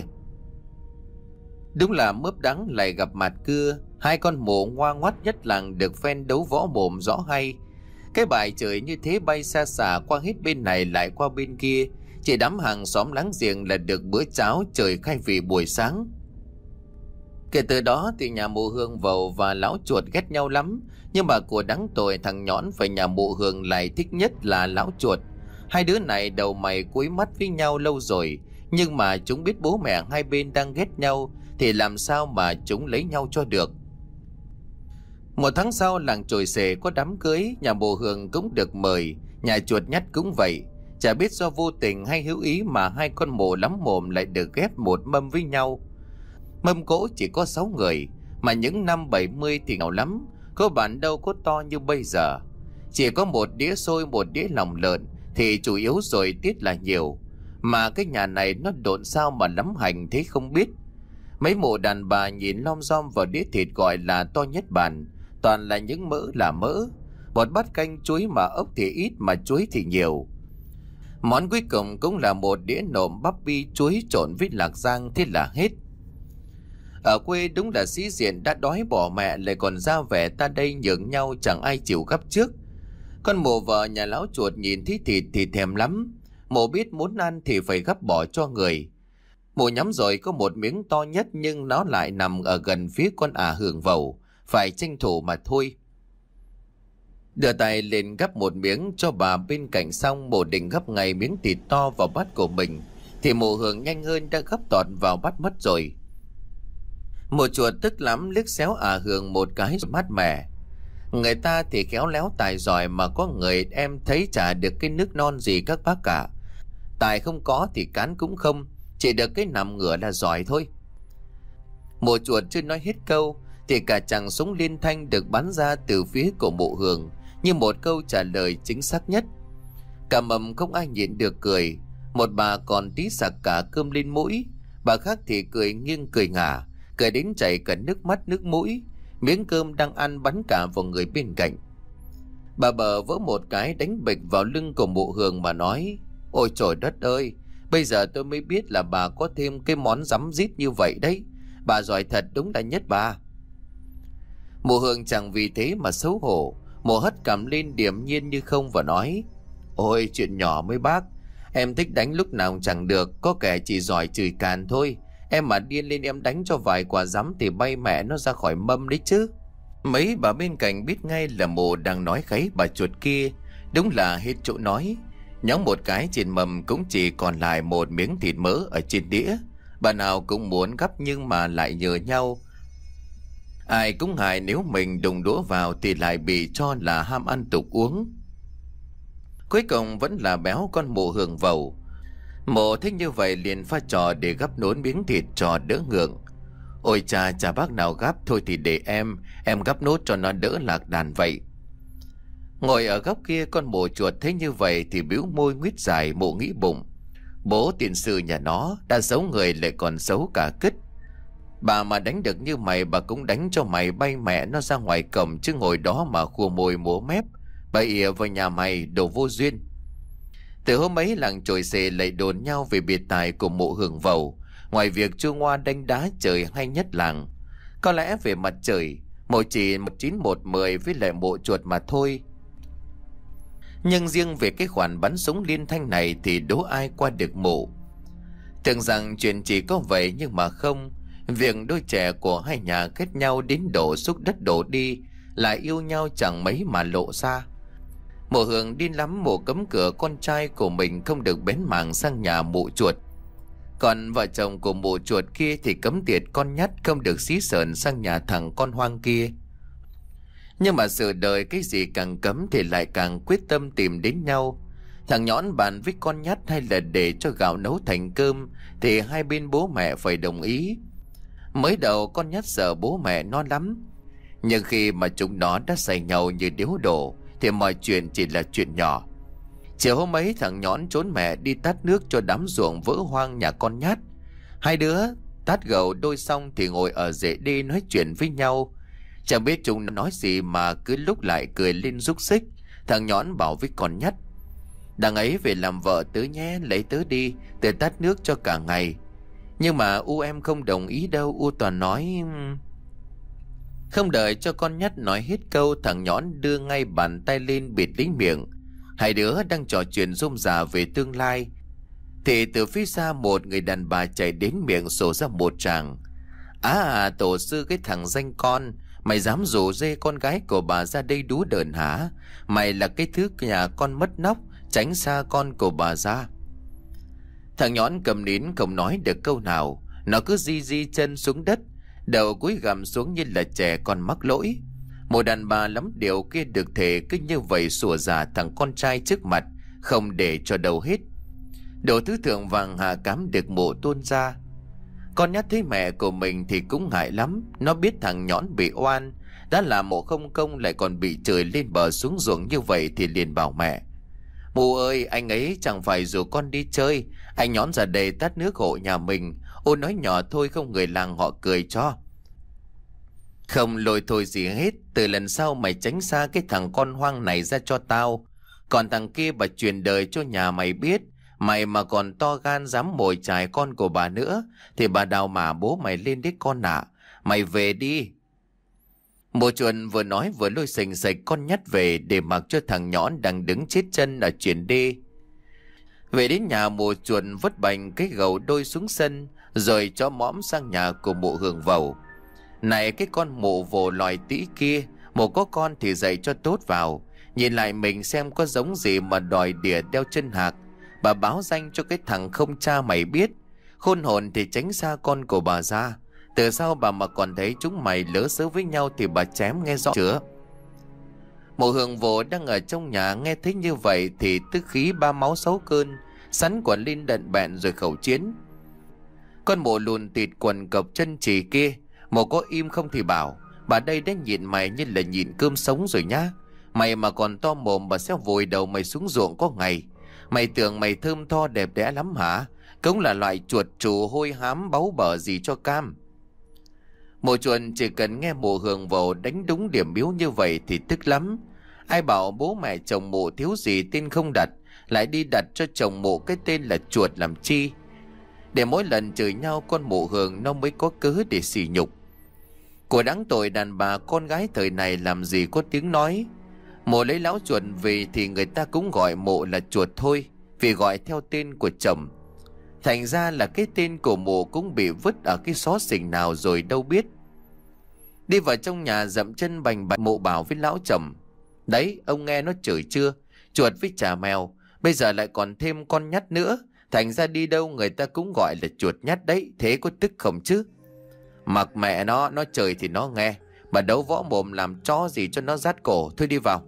Đúng là mướp đắng lại gặp mặt cưa. Hai con mổ ngoa ngoắt nhất làng được phen đấu võ mồm rõ hay. Cái bài chửi như thế bay xa xả qua hết bên này lại qua bên kia. Chỉ đám hàng xóm láng giềng là được bữa cháo trời khai vị buổi sáng. Kể từ đó thì nhà mụ Hương Vầu và lão chuột ghét nhau lắm. Nhưng mà của đắng tội thằng Nhõn phải nhà mụ Hương lại thích nhất là lão chuột. Hai đứa này đầu mày cuối mắt với nhau lâu rồi, nhưng mà chúng biết bố mẹ hai bên đang ghét nhau thì làm sao mà chúng lấy nhau cho được. Một tháng sau, làng Chổi Sể có đám cưới, nhà bộ Hường cũng được mời, nhà Chuột Nhắt cũng vậy. Chả biết do vô tình hay hữu ý mà hai con mồ lắm mồm lại được ghép một mâm với nhau. Mâm cỗ chỉ có sáu người, mà những năm bảy mươi thì nghèo lắm, cơ bản đâu có to như bây giờ. Chỉ có một đĩa xôi, một đĩa lòng lợn thì chủ yếu rồi, tiết là nhiều. Mà cái nhà này nó độn sao mà lắm hành thế không biết. Mấy mụ đàn bà nhìn lom rom vào đĩa thịt gọi là to nhất bàn, toàn là những mỡ là mỡ. Một bát canh chuối mà ốc thì ít mà chuối thì nhiều. Món cuối cùng cũng là một đĩa nộm bắp bi chuối trộn với lạc rang, thế là hết. Ở quê đúng là sĩ diện đã đói bỏ mẹ lại còn ra vẻ ta đây nhường nhau, chẳng ai chịu gấp trước. Con mồ vợ nhà lão Chuột nhìn thấy thịt thì thèm lắm. Mồ biết muốn ăn thì phải gấp bỏ cho người. Mồ nhắm rồi có một miếng to nhất, nhưng nó lại nằm ở gần phía con ả Hường Vầu, phải tranh thủ mà thôi. Đưa tay lên gắp một miếng cho bà bên cạnh xong, mồ định gắp ngay miếng thịt to vào bát của mình thì mồ Hường nhanh hơn đã gắp tọt vào bát mất rồi. Mồ Chuột tức lắm, liếc xéo ả Hường một cái rồi mát mẻ. Người ta thì khéo léo tài giỏi, mà có người em thấy chả được cái nước non gì các bác cả. Tài không có thì cán cũng không, chỉ được cái nằm ngửa là giỏi thôi. Mồ Chuột chưa nói hết câu thì cả chàng súng liên thanh được bắn ra từ phía của mộ Hường như một câu trả lời chính xác nhất. Cả mầm không ai nhịn được cười. Một bà còn tí sặc cả cơm lên mũi, bà khác thì cười nghiêng cười ngả, cười đến chảy cả nước mắt nước mũi. Miếng cơm đang ăn bắn cả vào người bên cạnh. Bà bờ vỡ một cái đánh bịch vào lưng của mộ Hường mà nói: Ôi trời đất ơi, bây giờ tôi mới biết là bà có thêm cái món rắm rít như vậy đấy. Bà giỏi thật, đúng là nhất bà. Mộ Hường chẳng vì thế mà xấu hổ. Mộ hất cằm lên điềm nhiên như không và nói: Ôi chuyện nhỏ mấy bác, em thích đánh lúc nào chẳng được, có kẻ chỉ giỏi chửi càn thôi. Em mà điên lên em đánh cho vài quả rắm thì bay mẹ nó ra khỏi mâm đấy chứ. Mấy bà bên cạnh biết ngay là mộ đang nói kháy bà Chuột kia. Đúng là hết chỗ nói. Nhóng một cái trên mâm cũng chỉ còn lại một miếng thịt mỡ ở trên đĩa. Bà nào cũng muốn gắp nhưng mà lại nhờ nhau. Ai cũng hại nếu mình đụng đũa vào thì lại bị cho là ham ăn tục uống. Cuối cùng vẫn là béo con mộ Hường Vầu. Mộ thích như vậy liền pha trò để gắp nốt miếng thịt cho đỡ ngượng. Ôi cha, chả bác nào gắp, thôi thì để em Em gắp nốt cho nó đỡ lạc đàn vậy. Ngồi ở góc kia, con mộ Chuột thấy như vậy thì bĩu môi nguyết dài. Mộ nghĩ bụng: Bố tiền sư nhà nó đã xấu người lại còn xấu cả cứt. Bà mà đánh được như mày, bà cũng đánh cho mày bay mẹ nó ra ngoài cổng, chứ ngồi đó mà khua môi múa mép. Bà ỉa vào nhà mày, đồ vô duyên. Từ hôm ấy làng Chổi Sể lại đồn nhau về biệt tài của mộ Hường Vầu. Ngoài việc chua ngoa đánh đá trời hay nhất làng, có lẽ về mặt trời mộ chỉ một chín một mười với lại mộ Chuột mà thôi. Nhưng riêng về cái khoản bắn súng liên thanh này thì đố ai qua được mộ. Tưởng rằng chuyện chỉ có vậy nhưng mà không. Việc đôi trẻ của hai nhà kết nhau đến độ xúc đất đổ đi, lại yêu nhau chẳng mấy mà lộ ra. Mộ Hường điên lắm, mộ cấm cửa con trai của mình không được bén mảng sang nhà mộ Chuột. Còn vợ chồng của mộ Chuột kia thì cấm tiệt con Nhắt không được xí sờn sang nhà thằng con hoang kia. Nhưng mà sự đời cái gì càng cấm thì lại càng quyết tâm tìm đến nhau. Thằng Nhõn bàn với con Nhắt hay là để cho gạo nấu thành cơm thì hai bên bố mẹ phải đồng ý. Mới đầu con Nhắt sợ bố mẹ nó lắm, nhưng khi mà chúng nó đã say nhau như điếu đổ thì mọi chuyện chỉ là chuyện nhỏ. Chiều hôm ấy thằng Nhõn trốn mẹ đi tát nước cho đám ruộng vỡ hoang nhà con Nhắt. Hai đứa tát gầu đôi xong thì ngồi ở rễ đê nói chuyện với nhau. Chẳng biết chúng nói gì mà cứ lúc lại cười lên rúc xích. Thằng Nhõn bảo với con Nhắt: Đằng ấy về làm vợ tớ nhé, lấy tớ đi, tớ tát nước cho cả ngày. Nhưng mà U em không đồng ý đâu, U toàn nói... Không đợi cho con Nhắt nói hết câu, thằng Nhõn đưa ngay bàn tay lên bịt lấy miệng. Hai đứa đang trò chuyện rôm rả về tương lai thì từ phía xa một người đàn bà chạy đến, miệng sổ ra một tràng: À, tổ sư cái thằng danh con, mày dám rủ dê con gái của bà ra đây đú đờn hả? Mày là cái thứ nhà con mất nóc, tránh xa con của bà ra. Thằng Nhõn cầm nín không nói được câu nào. Nó cứ di di chân xuống đất, đầu cúi gằm xuống như là trẻ con mắc lỗi. Một đàn bà lắm điều kia được thể cứ như vậy sủa giả thằng con trai trước mặt, không để cho đầu hết. Đồ thứ thượng vàng hạ cám được mụ tuôn ra. Con nhát thấy mẹ của mình thì cũng ngại lắm. Nó biết thằng nhõn bị oan, đã làm mụ không công lại còn bị chửi lên bờ xuống ruộng như vậy thì liền bảo mẹ: Mụ ơi, anh ấy chẳng phải rủ con đi chơi, anh nhõn ra đây tát nước hộ nhà mình. Ô nói nhỏ thôi không người làng họ cười cho. Không lôi thôi gì hết, từ lần sau mày tránh xa cái thằng con hoang này ra cho tao. Còn thằng kia bà truyền đời cho nhà mày biết, mày mà còn to gan dám mồi chài con của bà nữa thì bà đào mà bố mày lên đấy con ạ. À. Mày về đi. Mụ chuồn vừa nói vừa lôi sình sạch con nhắt về để mặc cho thằng nhõn đang đứng chết chân ở chuyển đê. Về đến nhà, mụ chuồn vứt bành cái gầu đôi xuống sân rồi cho mõm sang nhà của mụ Hường Vầu. Này cái con mụ vồ lòi tĩ kia, mụ có con thì dạy cho tốt vào, nhìn lại mình xem có giống gì mà đòi đỉa đeo chân hạc. Bà báo danh cho cái thằng không cha mày biết, khôn hồn thì tránh xa con của bà ra. Từ sau bà mà còn thấy chúng mày lỡ xớ với nhau thì bà chém nghe rõ chưa? Mụ Hường Vồ đang ở trong nhà nghe thấy như vậy thì tức khí ba máu sáu cơn, sắn quần lên đận bẹn rồi khẩu chiến. Con mụ lùn tịt quần cộc chân chì kia, mụ có im không thì bảo: Bà đây đã nhịn mày như là nhịn cơm sống rồi nhá. Mày mà còn to mồm bà sẽ vùi đầu mày xuống ruộng có ngày. Mày tưởng mày thơm tho đẹp đẽ lắm hả? Cũng là loại chuột trù hôi hám báu bở gì cho cam. Mụ chuồn chỉ cần nghe mụ Hường Vầu đánh đúng điểm biếu như vậy thì tức lắm. Ai bảo bố mẹ chồng mụ thiếu gì tên không đặt, lại đi đặt cho chồng mụ cái tên là chuột làm chi? Để mỗi lần chửi nhau con mụ Hường nó mới có cớ để sỉ nhục. Của đáng tội đàn bà con gái thời này làm gì có tiếng nói. Mụ lấy lão chuột về thì người ta cũng gọi mụ là chuột thôi, vì gọi theo tên của chồng. Thành ra là cái tên của mụ cũng bị vứt ở cái xó xỉnh nào rồi đâu biết. Đi vào trong nhà dậm chân bành bạch, mụ bảo với lão chồng: Đấy, ông nghe nó chửi chưa? Chuột với chả mèo, bây giờ lại còn thêm con nhắt nữa. Thành ra đi đâu người ta cũng gọi là chuột nhắt đấy, thế có tức không chứ? Mặc mẹ nó, nó chửi thì nó nghe. Mà đấu võ mồm làm chó gì cho nó rát cổ, thôi đi vào.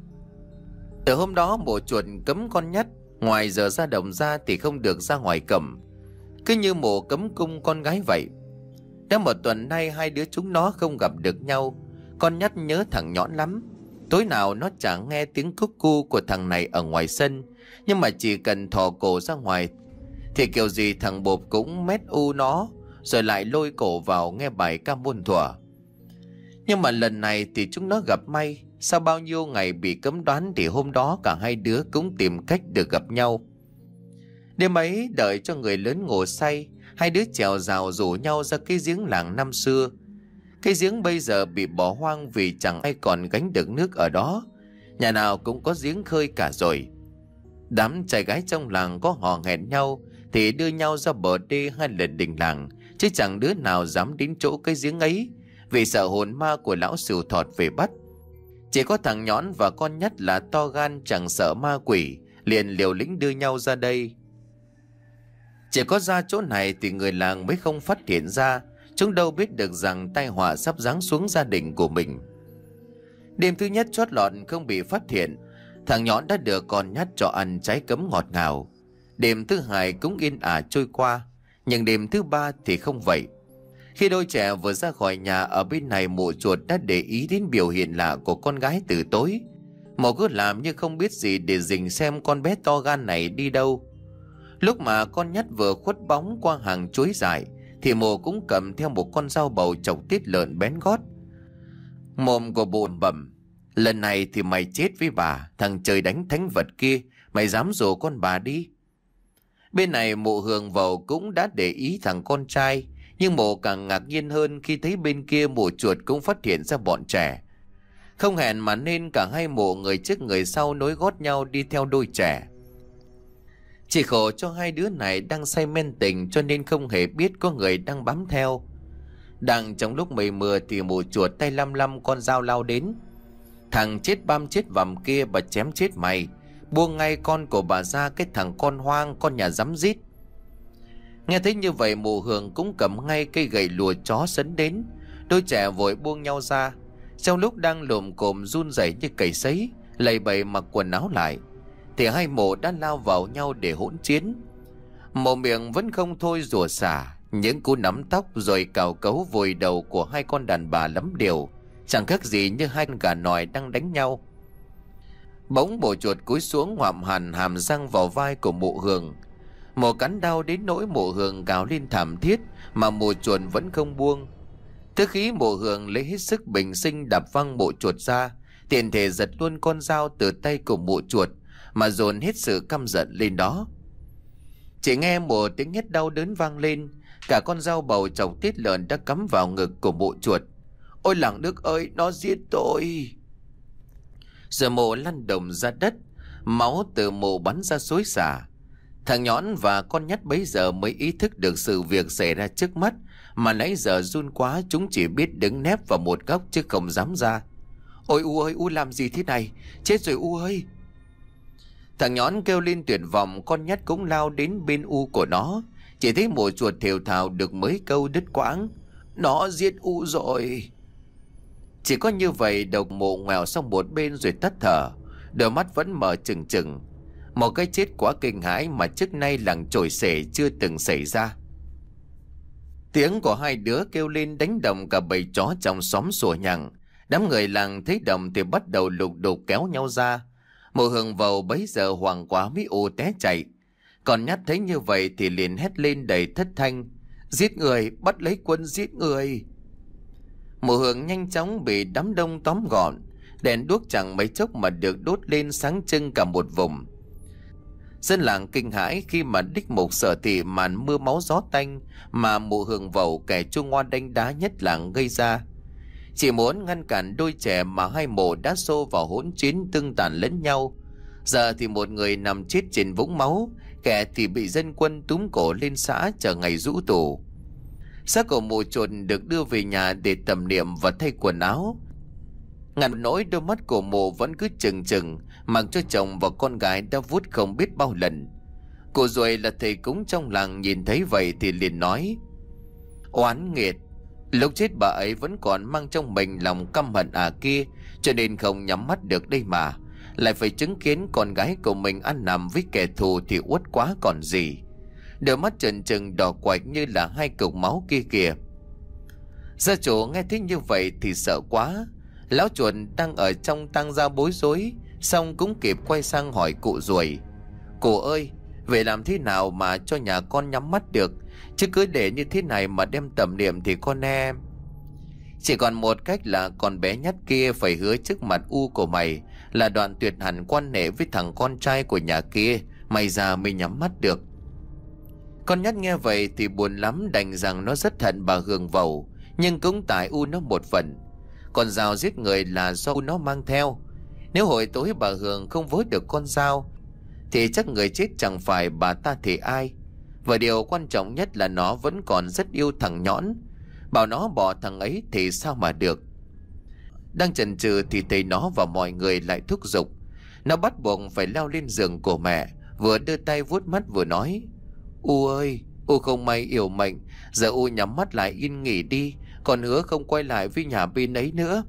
Từ hôm đó mụ chuột cấm con nhắt, ngoài giờ ra đồng ra thì không được ra ngoài cẩm. Cứ như mụ cấm cung con gái vậy. Đã một tuần nay hai đứa chúng nó không gặp được nhau. Con nhắt nhớ thằng nhõn lắm. Tối nào nó chẳng nghe tiếng cúc cu của thằng này ở ngoài sân, nhưng mà chỉ cần thò cổ ra ngoài thì kiểu gì thằng bộp cũng mét u nó, rồi lại lôi cổ vào nghe bài ca muôn thuở. Nhưng mà lần này thì chúng nó gặp may. Sau bao nhiêu ngày bị cấm đoán thì hôm đó cả hai đứa cũng tìm cách được gặp nhau. Đêm ấy đợi cho người lớn ngủ say, hai đứa trèo rào rủ nhau ra cái giếng làng năm xưa. Cái giếng bây giờ bị bỏ hoang vì chẳng ai còn gánh được nước ở đó. Nhà nào cũng có giếng khơi cả rồi. Đám trai gái trong làng có hò hẹn nhau thì đưa nhau ra bờ đê hay là đình làng, chứ chẳng đứa nào dám đến chỗ cái giếng ấy vì sợ hồn ma của lão sửu thọt về bắt. Chỉ có thằng nhõn và con nhắt là to gan chẳng sợ ma quỷ, liền liều lĩnh đưa nhau ra đây. Chỉ có ra chỗ này thì người làng mới không phát hiện ra. Chúng đâu biết được rằng tai họa sắp giáng xuống gia đình của mình. Đêm thứ nhất chót lọt không bị phát hiện, thằng nhõn đã được con nhắt cho ăn trái cấm ngọt ngào. Đêm thứ hai cũng yên ả trôi qua, nhưng đêm thứ ba thì không vậy. Khi đôi trẻ vừa ra khỏi nhà, ở bên này mụ chuột đã để ý đến biểu hiện lạ của con gái từ tối. Mụ cứ làm như không biết gì để rình xem con bé to gan này đi đâu. Lúc mà con nhắt vừa khuất bóng qua hàng chuối dại thì mụ cũng cầm theo một con dao bầu chọc tiết lợn bén gót. Mồm của mụ bẩm: Lần này thì mày chết với bà, thằng trời đánh thánh vật kia, mày dám dỗ con bà đi. Bên này mụ Hường Vầu cũng đã để ý thằng con trai, nhưng mụ càng ngạc nhiên hơn khi thấy bên kia mụ chuột cũng phát hiện ra bọn trẻ. Không hẹn mà nên cả hai mụ người trước người sau nối gót nhau đi theo đôi trẻ. Chỉ khổ cho hai đứa này đang say men tình cho nên không hề biết có người đang bám theo. Đang trong lúc mây mưa thì mụ chuột tay lăm lăm con dao lao đến. Thằng chết băm chết vằm kia bà chém chết mày, buông ngay con của bà ra, cái thằng con hoang, con nhà dám rít. Nghe thấy như vậy mụ Hường cũng cầm ngay cây gậy lùa chó sấn đến. Đôi trẻ vội buông nhau ra. Trong lúc đang lồm cồm run rẩy như cầy sấy, lầy bầy mặc quần áo lại, thì hai mộ đã lao vào nhau để hỗn chiến. Mộ miệng vẫn không thôi rủa xả, những cú nắm tóc rồi cào cấu vùi đầu của hai con đàn bà lắm điều, chẳng khác gì như hai con gà nòi đang đánh nhau. Bỗng bộ chuột cúi xuống ngoạm hẳn hàm răng vào vai của mụ Hường. Mộ cắn đau đến nỗi mụ Hường gào lên thảm thiết, mà mụ chuột vẫn không buông. Tức khí mụ Hường lấy hết sức bình sinh đạp văng mụ chuột ra, tiện thể giật luôn con dao từ tay của mụ chuột, mà dồn hết sự căm giận lên đó. Chỉ nghe một tiếng hét đau đớn vang lên, cả con dao bầu chọc tiết lợn đã cắm vào ngực của mụ chuột. Ôi làng Đức ơi, nó giết tôi! Rồi mụ lăn đồng ra đất, máu từ mụ bắn ra xối xả. Thằng nhõn và con nhắt bấy giờ mới ý thức được sự việc xảy ra trước mắt, mà nãy giờ run quá chúng chỉ biết đứng nép vào một góc chứ không dám ra. Ôi U ơi, U làm gì thế này? Chết rồi U ơi! Thằng nhõn kêu lên tuyệt vọng, con nhắt cũng lao đến bên U của nó. Chỉ thấy mụ chuột thều thào được mấy câu đứt quãng. Nó giết U rồi! Chỉ có như vậy đầu mụ ngoèo sang một bên rồi tắt thở, đôi mắt vẫn mở trừng trừng. Một cái chết quá kinh hãi mà trước nay làng Chổi Sể chưa từng xảy ra. Tiếng của hai đứa kêu lên đánh động cả bầy chó trong xóm sủa nhằng. Đám người làng thấy động thì bắt đầu lục đục kéo nhau ra. Mụ Hường Vầu bấy giờ hoảng quá mới ù té chạy. Còn nhát thấy như vậy thì liền hét lên đầy thất thanh. Giết người, bắt lấy quân giết người! Mụ Hường nhanh chóng bị đám đông tóm gọn. Đèn đuốc chẳng mấy chốc mà được đốt lên sáng trưng cả một vùng. Dân làng kinh hãi khi mà đích mục Sở Thị màn mưa máu gió tanh mà mụ Hường Vầu kẻ chu ngoan đánh đá nhất làng gây ra. Chỉ muốn ngăn cản đôi trẻ mà hai mộ đã xô vào hỗn chiến tương tàn lẫn nhau. Giờ thì một người nằm chết trên vũng máu, kẻ thì bị dân quân túm cổ lên xã chờ ngày rũ tù. Xác của mụ chuột được đưa về nhà để tẩm niệm và thay quần áo. Ngàn nỗi đôi mắt của mụ vẫn cứ trừng trừng, mặc cho chồng và con gái đã vút không biết bao lần. Cô Ruồi là thầy cúng trong làng nhìn thấy vậy thì liền nói: Oán nghiệt, lúc chết bà ấy vẫn còn mang trong mình lòng căm hận à kia, cho nên không nhắm mắt được đây mà. Lại phải chứng kiến con gái của mình ăn nằm với kẻ thù thì uất quá còn gì. Đôi mắt trần trừng đỏ quạch như là hai cục máu kia kìa. Gia chủ nghe thấy như vậy thì sợ quá. Lão chuột đang ở trong tang gia bối rối, xong cũng kịp quay sang hỏi cụ Ruồi: Cụ ơi, vậy làm thế nào mà cho nhà con nhắm mắt được? Chứ cứ để như thế này mà đem tẩm niệm thì con em... Chỉ còn một cách là con bé nhắt kia phải hứa trước mặt U của mày là đoạn tuyệt hẳn quan hệ với thằng con trai của nhà kia, mày già mới nhắm mắt được. Con nhắt nghe vậy thì buồn lắm, đành rằng nó rất hận bà Hường Vầu, nhưng cũng tại U nó một phần. Con dao giết người là do U nó mang theo. Nếu hồi tối bà Hường không vớt được con dao thì chắc người chết chẳng phải bà ta thì ai. Và điều quan trọng nhất là nó vẫn còn rất yêu thằng nhõn. Bảo nó bỏ thằng ấy thì sao mà được. Đang chần chừ thì thấy nó và mọi người lại thúc giục. Nó bắt buộc phải leo lên giường của mẹ, vừa đưa tay vuốt mắt vừa nói: U ơi, U không may yêu mệnh, giờ U nhắm mắt lại yên nghỉ đi, còn hứa không quay lại với nhà bên ấy nữa.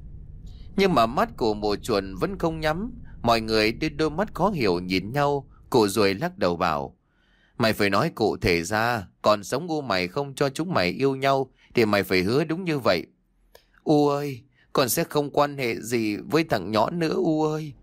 Nhưng mà mắt của mụ chuột vẫn không nhắm. Mọi người đưa đôi mắt khó hiểu nhìn nhau. Cụ Ruồi lắc đầu bảo: Mày phải nói cụ thể ra, còn sống U mày không cho chúng mày yêu nhau thì mày phải hứa đúng như vậy. U ơi, con sẽ không quan hệ gì với thằng nhõn nữa U ơi.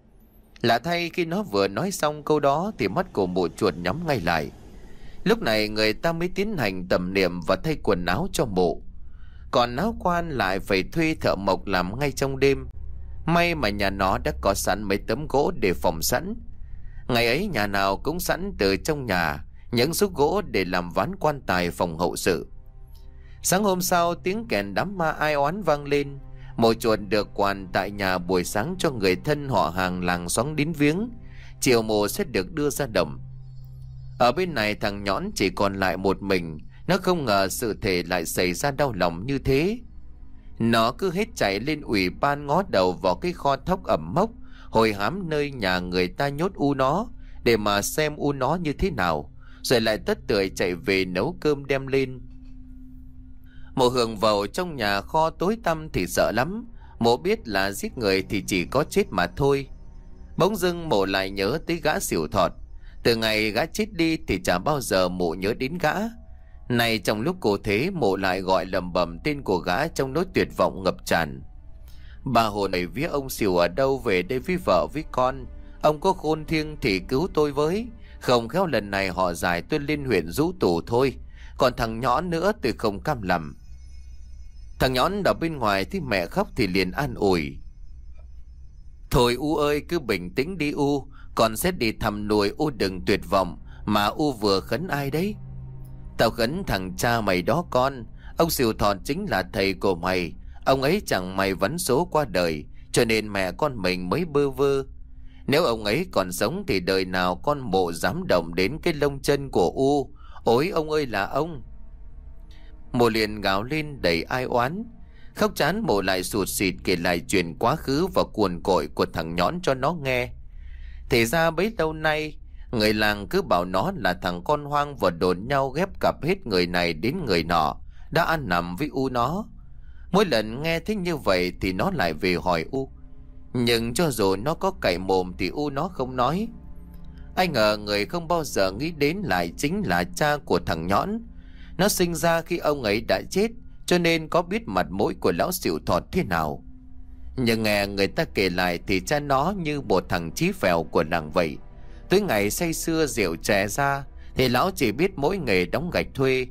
Lạ thay khi nó vừa nói xong câu đó thì mắt của mụ chuột nhắm ngay lại. Lúc này người ta mới tiến hành tẩm niệm và thay quần áo cho mụ. Còn áo quan lại phải thuê thợ mộc làm ngay trong đêm. May mà nhà nó đã có sẵn mấy tấm gỗ để phòng sẵn. Ngày ấy nhà nào cũng sẵn từ trong nhà những xúc gỗ để làm ván quan tài phòng hậu sự. Sáng hôm sau tiếng kèn đám ma ai oán vang lên. Mộ chuột được quản tại nhà buổi sáng cho người thân họ hàng làng xóm đến viếng. Chiều mộ sẽ được đưa ra đồng. Ở bên này thằng nhõn chỉ còn lại một mình. Nó không ngờ sự thể lại xảy ra đau lòng như thế. Nó cứ hết chạy lên ủy ban ngó đầu vào cái kho thóc ẩm mốc hồi hám nơi nhà người ta nhốt U nó, để mà xem U nó như thế nào, rồi lại tất tưởi chạy về nấu cơm đem lên. Mụ Hường vào trong nhà kho tối tăm thì sợ lắm. Mộ biết là giết người thì chỉ có chết mà thôi. Bỗng dưng mộ lại nhớ tới gã xỉu thọt. Từ ngày gã chết đi thì chả bao giờ mộ nhớ đến gã. Này trong lúc cô thế, mộ lại gọi lầm bầm tên của gã trong nỗi tuyệt vọng ngập tràn. Bà hồn ấy vía ông xỉu ở đâu về đây với vợ với con. Ông có khôn thiêng thì cứu tôi với. Không khéo lần này họ giải tôi lên huyện rũ tù thôi. Còn thằng nhõn nữa tôi không cam lòng. Thằng nhõn ở bên ngoài thấy mẹ khóc thì liền an ủi. Thôi U ơi, cứ bình tĩnh đi U. Con sẽ đi thăm nuôi U, đừng tuyệt vọng. Mà U vừa khấn ai đấy? Tao khấn thằng cha mày đó con. Ông xỉu thọt chính là thầy của mày. Ông ấy chẳng may vấn số qua đời, cho nên mẹ con mình mới bơ vơ. Nếu ông ấy còn sống thì đời nào con mộ dám động đến cái lông chân của U. Ôi ông ơi là ông. Mộ liền gào lên đầy ai oán. Khóc chán mộ lại sụt sịt kể lại chuyện quá khứ và cuồn cội của thằng nhõn cho nó nghe. Thì ra bấy lâu nay người làng cứ bảo nó là thằng con hoang và đồn nhau ghép cặp hết người này đến người nọ, đã ăn nằm với U nó. Mỗi lần nghe thấy như vậy thì nó lại về hỏi U. Nhưng cho dù nó có cậy mồm thì U nó không nói. Ai ngờ người không bao giờ nghĩ đến lại chính là cha của thằng nhõn. Nó sinh ra khi ông ấy đã chết, cho nên có biết mặt mũi của lão xỉu thọt thế nào. Nhưng nghe người ta kể lại thì cha nó như một thằng chí phèo của làng vậy. Tới ngày say sưa rượu chè ra thì lão chỉ biết mỗi nghề đóng gạch thuê.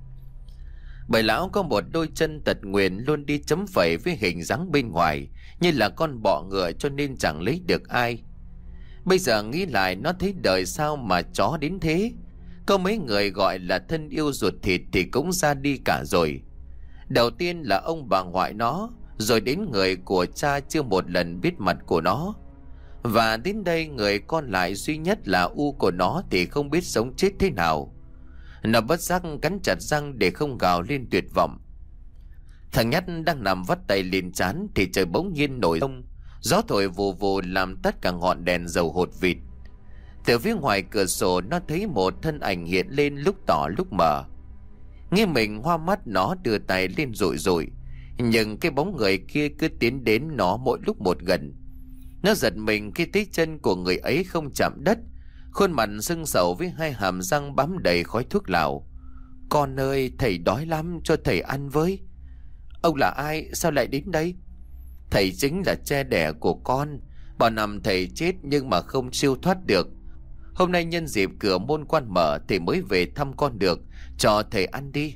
Bởi lão có một đôi chân tật nguyền luôn đi chấm phẩy với hình dáng bên ngoài như là con bọ ngựa, cho nên chẳng lấy được ai. Bây giờ nghĩ lại nó thấy đời sao mà chó đến thế. Có mấy người gọi là thân yêu ruột thịt thì cũng ra đi cả rồi. Đầu tiên là ông bà ngoại nó, rồi đến người của cha chưa một lần biết mặt của nó. Và đến đây người con lại duy nhất là U của nó thì không biết sống chết thế nào. Nó bất giác cắn chặt răng để không gào lên tuyệt vọng. Thằng nhắt đang nằm vắt tay lên trán thì trời bỗng nhiên nổi giông. Gió thổi vù vù làm tắt cả ngọn đèn dầu hột vịt. Từ phía ngoài cửa sổ nó thấy một thân ảnh hiện lên lúc tỏ lúc mờ. Nghe mình hoa mắt nó đưa tay lên rụi rụi. Nhưng cái bóng người kia cứ tiến đến nó mỗi lúc một gần. Nó giật mình khi thấy chân của người ấy không chạm đất. Khuôn mặt sưng sầu với hai hàm răng bám đầy khói thuốc lào. Con ơi, thầy đói lắm, cho thầy ăn với. Ông là ai? Sao lại đến đây? Thầy chính là cha đẻ của con. Bao năm thầy chết nhưng mà không siêu thoát được. Hôm nay nhân dịp cửa môn quan mở thì mới về thăm con được. Cho thầy ăn đi.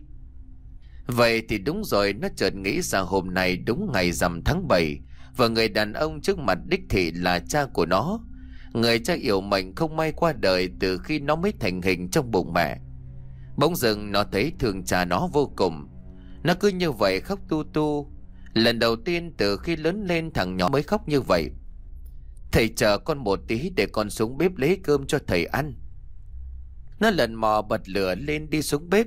Vậy thì đúng rồi, nó chợt nghĩ rằng hôm nay đúng ngày rằm tháng bảy. Và người đàn ông trước mặt đích thị là cha của nó. Người cha yểu mệnh không may qua đời từ khi nó mới thành hình trong bụng mẹ. Bỗng dưng nó thấy thương cha nó vô cùng. Nó cứ như vậy khóc tu tu. Lần đầu tiên từ khi lớn lên thằng nhỏ mới khóc như vậy. Thầy chờ con một tí để con xuống bếp lấy cơm cho thầy ăn. Nó lần mò bật lửa lên đi xuống bếp.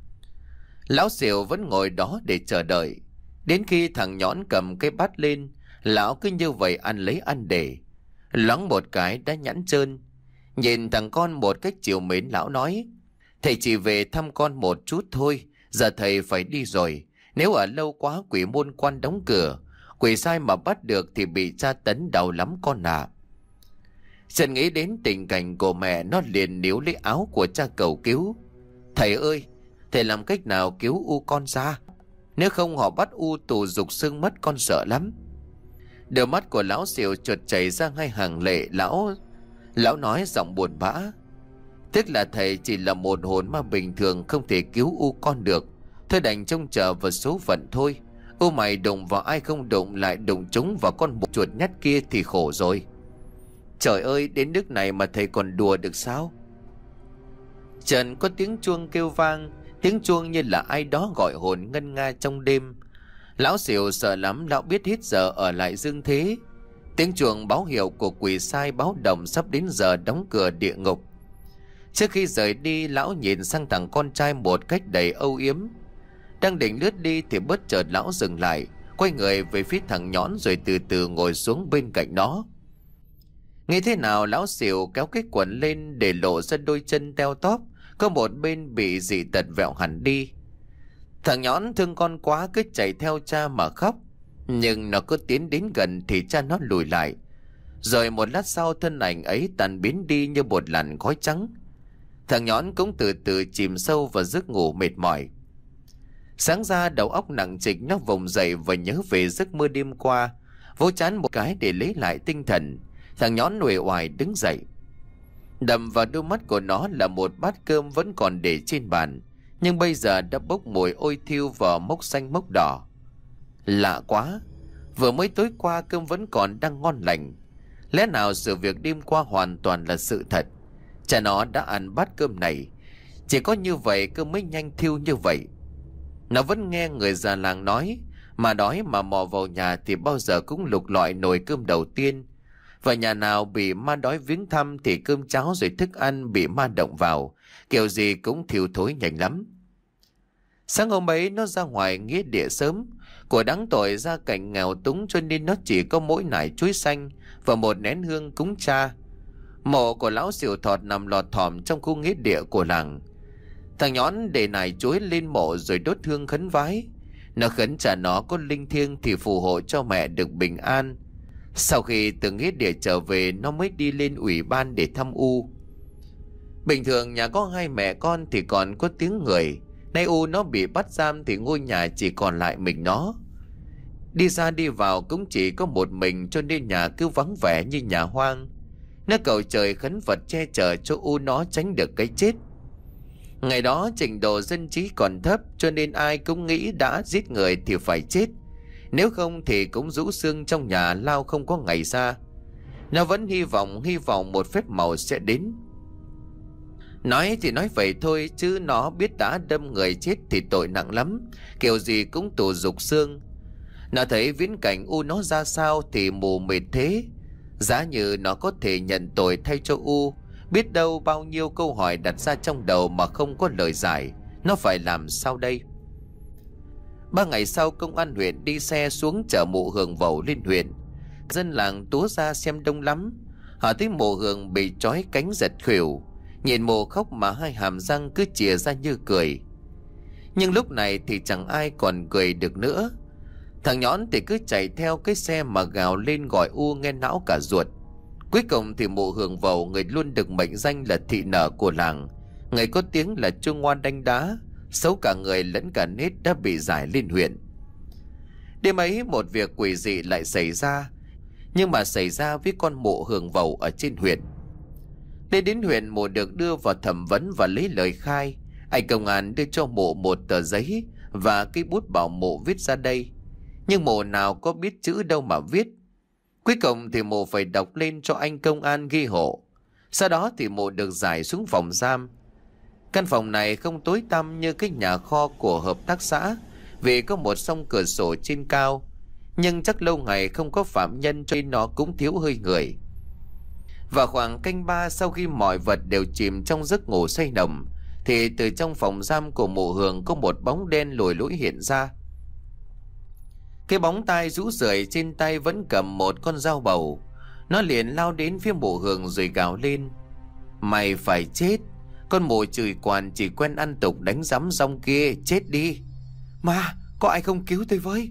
Lão xỉu vẫn ngồi đó để chờ đợi. Đến khi thằng nhõn cầm cái bát lên, lão cứ như vậy ăn lấy ăn để. Loáng một cái đã nhẵn trơn. Nhìn thằng con một cách chiều mến, lão nói: Thầy chỉ về thăm con một chút thôi. Giờ thầy phải đi rồi. Nếu ở lâu quá quỷ môn quan đóng cửa, quỷ sai mà bắt được thì bị tra tấn đau lắm con à. Trần nghĩ đến tình cảnh của mẹ, nó liền níu lấy áo của cha cầu cứu: Thầy ơi, thầy làm cách nào cứu U con ra. Nếu không họ bắt U tù dục xương mất, con sợ lắm. Đôi mắt của lão xỉu chợt chảy ra hai hàng lệ. Lão Lão nói giọng buồn bã: Tức là thầy chỉ là một hồn ma bình thường, không thể cứu U con được. Thôi đành trông chờ vào số phận thôi. U mày đụng vào ai không đụng lại đụng trúng vào con mụ chuột nhắt kia thì khổ rồi. Trời ơi, đến nước này mà thầy còn đùa được sao? Trần có tiếng chuông kêu vang. Tiếng chuông như là ai đó gọi hồn ngân nga trong đêm. Lão xỉu sợ lắm, lão biết hết giờ ở lại dương thế. Tiếng chuông báo hiệu của quỷ sai báo động sắp đến giờ đóng cửa địa ngục. Trước khi rời đi, lão nhìn sang thằng con trai một cách đầy âu yếm. Đang định lướt đi thì bất chợt lão dừng lại, quay người về phía thằng nhõn rồi từ từ ngồi xuống bên cạnh nó. Nghĩ thế nào, lão xỉu kéo cái quần lên để lộ ra đôi chân teo tóp, có một bên bị dị tật vẹo hẳn đi. Thằng nhõn thương con quá cứ chạy theo cha mà khóc. Nhưng nó cứ tiến đến gần thì cha nó lùi lại. Rồi một lát sau thân ảnh ấy tan biến đi như một làn khói trắng. Thằng nhón cũng từ từ chìm sâu vào giấc ngủ mệt mỏi. Sáng ra đầu óc nặng trịch, nó vùng dậy và nhớ về giấc mơ đêm qua. Vỗ trán một cái để lấy lại tinh thần. Thằng nhón uể oải đứng dậy. Đầm vào đôi mắt của nó là một bát cơm vẫn còn để trên bàn, nhưng bây giờ đã bốc mùi ôi thiêu và mốc xanh mốc đỏ. Lạ quá, vừa mới tối qua cơm vẫn còn đang ngon lành. Lẽ nào sự việc đêm qua hoàn toàn là sự thật? Cha nó đã ăn bát cơm này, chỉ có như vậy cơm mới nhanh thiêu như vậy. Nó vẫn nghe người già làng nói, mà đói mà mò vào nhà thì bao giờ cũng lục lọi nồi cơm đầu tiên. Và nhà nào bị ma đói viếng thăm thì cơm cháo rồi thức ăn bị ma động vào, kiểu gì cũng thiêu thối nhanh lắm. Sáng hôm ấy nó ra ngoài nghĩa địa sớm. Của đáng tội gia cảnh nghèo túng cho nên nó chỉ có mỗi nải chuối xanh và một nén hương cúng cha. Mộ của lão xỉu thọt nằm lọt thỏm trong khu nghĩa địa của làng. Thằng nhón để nải chuối lên mộ rồi đốt hương khấn vái. Nó khấn cha nó có linh thiêng thì phù hộ cho mẹ được bình an. Sau khi từ nghĩa địa trở về, nó mới đi lên ủy ban để thăm U. Bình thường nhà có hai mẹ con thì còn có tiếng người. Nay U nó bị bắt giam thì ngôi nhà chỉ còn lại mình nó. Đi ra đi vào cũng chỉ có một mình, cho nên nhà cứ vắng vẻ như nhà hoang. Nó cầu trời khấn Phật che chở cho U nó tránh được cái chết. Ngày đó trình độ dân trí còn thấp, cho nên ai cũng nghĩ đã giết người thì phải chết, nếu không thì cũng rũ xương trong nhà lao không có ngày ra. Nó vẫn hy vọng hy vọng một phép màu sẽ đến. Nói thì nói vậy thôi, chứ nó biết đã đâm người chết thì tội nặng lắm, kiểu gì cũng tù rục xương. Nó thấy viễn cảnh U nó ra sao thì mù mịt thế. Giá như nó có thể nhận tội thay cho U, biết đâu bao nhiêu câu hỏi đặt ra trong đầu mà không có lời giải, nó phải làm sao đây? Ba ngày sau, công an huyện đi xe xuống chở mụ Hường Vẩu lên huyện. Dân làng túa ra xem đông lắm. Họ thấy mụ Hường bị trói cánh giật khuỷu, nhìn mụ khóc mà hai hàm răng cứ chìa ra như cười. Nhưng lúc này thì chẳng ai còn cười được nữa. Thằng nhón thì cứ chạy theo cái xe mà gào lên gọi U nghe não cả ruột. Cuối cùng thì mụ Hường Vẩu, người luôn được mệnh danh là thị nở của làng, người có tiếng là Trung Ngoan đánh đá, xấu cả người lẫn cả nết, đã bị giải lên huyện. Đêm ấy một việc quỷ dị lại xảy ra, nhưng mà xảy ra với con mụ Hường Vẩu ở trên huyện. Lên đến huyện, mụ được đưa vào thẩm vấn và lấy lời khai. Anh công an đưa cho mụ một tờ giấy và cái bút bảo mụ viết ra đây, nhưng mụ nào có biết chữ đâu mà viết. Cuối cùng thì mụ phải đọc lên cho anh công an ghi hộ. Sau đó thì mụ được giải xuống phòng giam. Căn phòng này không tối tăm như cái nhà kho của hợp tác xã, vì có một song cửa sổ trên cao, nhưng chắc lâu ngày không có phạm nhân cho nên nó cũng thiếu hơi người. Và khoảng canh ba, sau khi mọi vật đều chìm trong giấc ngủ say nồng, thì từ trong phòng giam của mụ Hường có một bóng đen lùi lũi hiện ra. Cái bóng tai rũ rượi trên tay vẫn cầm một con dao bầu. Nó liền lao đến phía mụ Hường rồi gào lên: "Mày phải chết! Con mụ chửi quản chỉ quen ăn tục đánh giám rong kia, chết đi! Mà có ai không cứu tôi với?"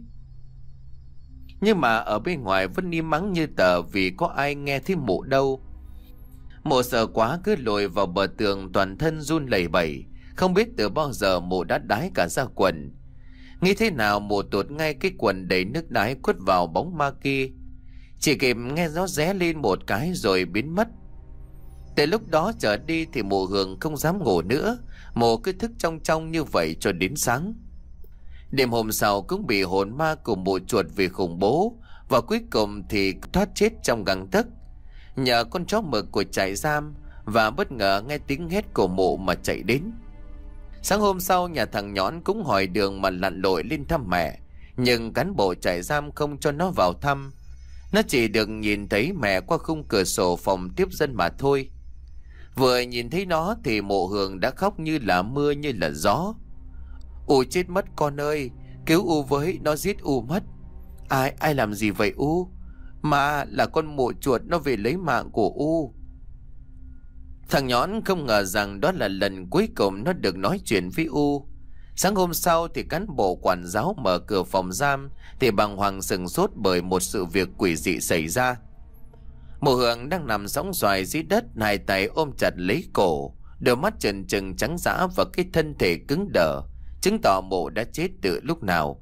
Nhưng mà ở bên ngoài vẫn im mắng như tờ, vì có ai nghe thấy mụ đâu. Mụ sợ quá cứ lùi vào bờ tường, toàn thân run lẩy bẩy. Không biết từ bao giờ mụ đã đái cả ra quần. Nghĩ thế nào mụ tuột ngay cái quần đầy nước đái quất vào bóng ma kia. Chỉ kịp nghe nó ré lên một cái rồi biến mất. Từ lúc đó trở đi thì mụ Hường không dám ngủ nữa. Mụ cứ thức trong trong như vậy cho đến sáng. Đêm hôm sau cũng bị hồn ma của mụ chuột vì khủng bố, và cuối cùng thì thoát chết trong gang tấc, nhờ con chó mực của trại giam, và bất ngờ nghe tiếng hét của mụ mà chạy đến. Sáng hôm sau, nhà thằng nhón cũng hỏi đường mà lặn lội lên thăm mẹ, nhưng cán bộ trại giam không cho nó vào thăm. Nó chỉ được nhìn thấy mẹ qua khung cửa sổ phòng tiếp dân mà thôi. Vừa nhìn thấy nó thì mụ Hường đã khóc như là mưa như là gió. "U chết mất con ơi, cứu U với, nó giết U mất." Ai ai làm gì vậy U? Mà là con mụ chuột, nó về lấy mạng của U." Thằng nhón không ngờ rằng đó là lần cuối cùng nó được nói chuyện với U. Sáng hôm sau thì cán bộ quản giáo mở cửa phòng giam thì bàng hoàng sửng sốt bởi một sự việc quỷ dị xảy ra. Mụ Hường đang nằm sõng xoài dưới đất, hai tay ôm chặt lấy cổ, đôi mắt trừng trừng trắng dã và cái thân thể cứng đờ, chứng tỏ mụ đã chết từ lúc nào.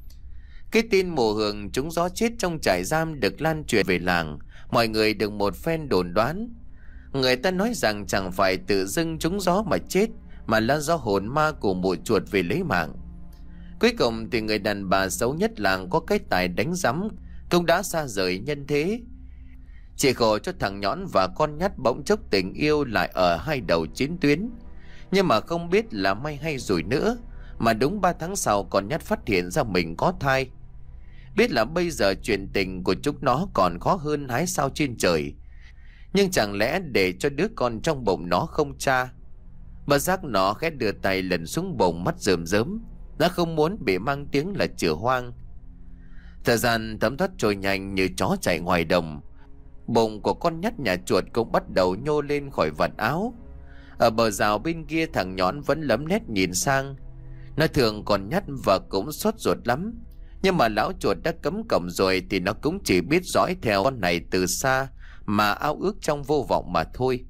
Cái tin mụ Hường trúng gió chết trong trại giam được lan truyền về làng, mọi người được một phen đồn đoán. Người ta nói rằng chẳng phải tự dưng trúng gió mà chết, mà là do hồn ma của mụ chuột về lấy mạng. Cuối cùng thì người đàn bà xấu nhất làng có cái tài đánh rắm cũng đã xa rời nhân thế. Chỉ khổ cho thằng nhõn và con nhắt bỗng chốc tình yêu lại ở hai đầu chiến tuyến. Nhưng mà không biết là may hay rủi nữa, mà đúng ba tháng sau con nhắt phát hiện ra mình có thai. Biết là bây giờ chuyện tình của chúng nó còn khó hơn hái sao trên trời, nhưng chẳng lẽ để cho đứa con trong bụng nó không cha? Bất giác nó khẽ đưa tay lần xuống bụng, mắt rơm rớm. Nó không muốn bị mang tiếng là chửa hoang. Thời gian thấm thoát trôi nhanh như chó chạy ngoài đồng. Bụng của con nhắt nhà chuột cũng bắt đầu nhô lên khỏi vạt áo. Ở bờ rào bên kia thằng nhõn vẫn lấm lét nhìn sang. Nó thường còn nhắt và cũng sốt ruột lắm. Nhưng mà lão chuột đã cấm cổng rồi thì nó cũng chỉ biết dõi theo con này từ xa mà ao ước trong vô vọng mà thôi.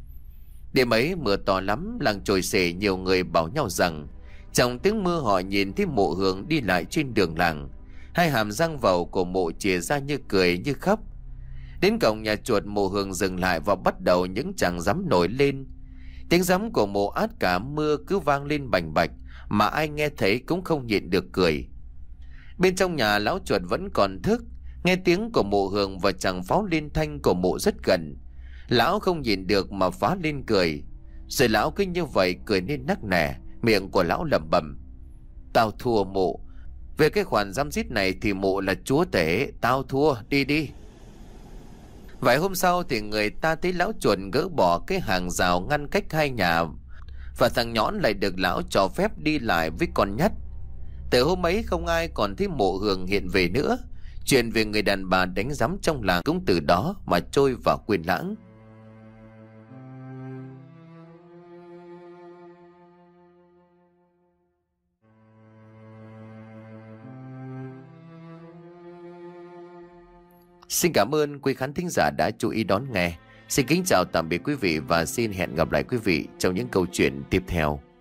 Đêm ấy mưa to lắm, làng Chồi Sể nhiều người bảo nhau rằng trong tiếng mưa họ nhìn thấy mụ Hường đi lại trên đường làng. Hai hàm răng vầu của mụ chìa ra như cười như khóc. Đến cổng nhà chuột, mụ Hường dừng lại và bắt đầu những chàng rắm nổi lên. Tiếng rắm của mụ át cả mưa cứ vang lên bành bạch, mà ai nghe thấy cũng không nhịn được cười. Bên trong nhà lão chuột vẫn còn thức, nghe tiếng của mụ Hường và chàng pháo liên thanh của mụ rất gần. Lão không nhịn được mà phá lên cười. Rồi lão cứ như vậy cười nên nắc nẻ, miệng của lão lẩm bẩm: "Tao thua mụ. Về cái khoản giam giết này thì mụ là chúa tể, tao thua, đi đi." Vài hôm sau thì người ta thấy lão chuột gỡ bỏ cái hàng rào ngăn cách hai nhà, và thằng nhõn lại được lão cho phép đi lại với con nhắt. Từ hôm ấy không ai còn thấy mụ Hường hiện về nữa. Chuyện về người đàn bà đánh rắm trong làng cũng từ đó mà trôi vào quên lãng. Xin cảm ơn quý khán thính giả đã chú ý đón nghe. Xin kính chào tạm biệt quý vị và xin hẹn gặp lại quý vị trong những câu chuyện tiếp theo.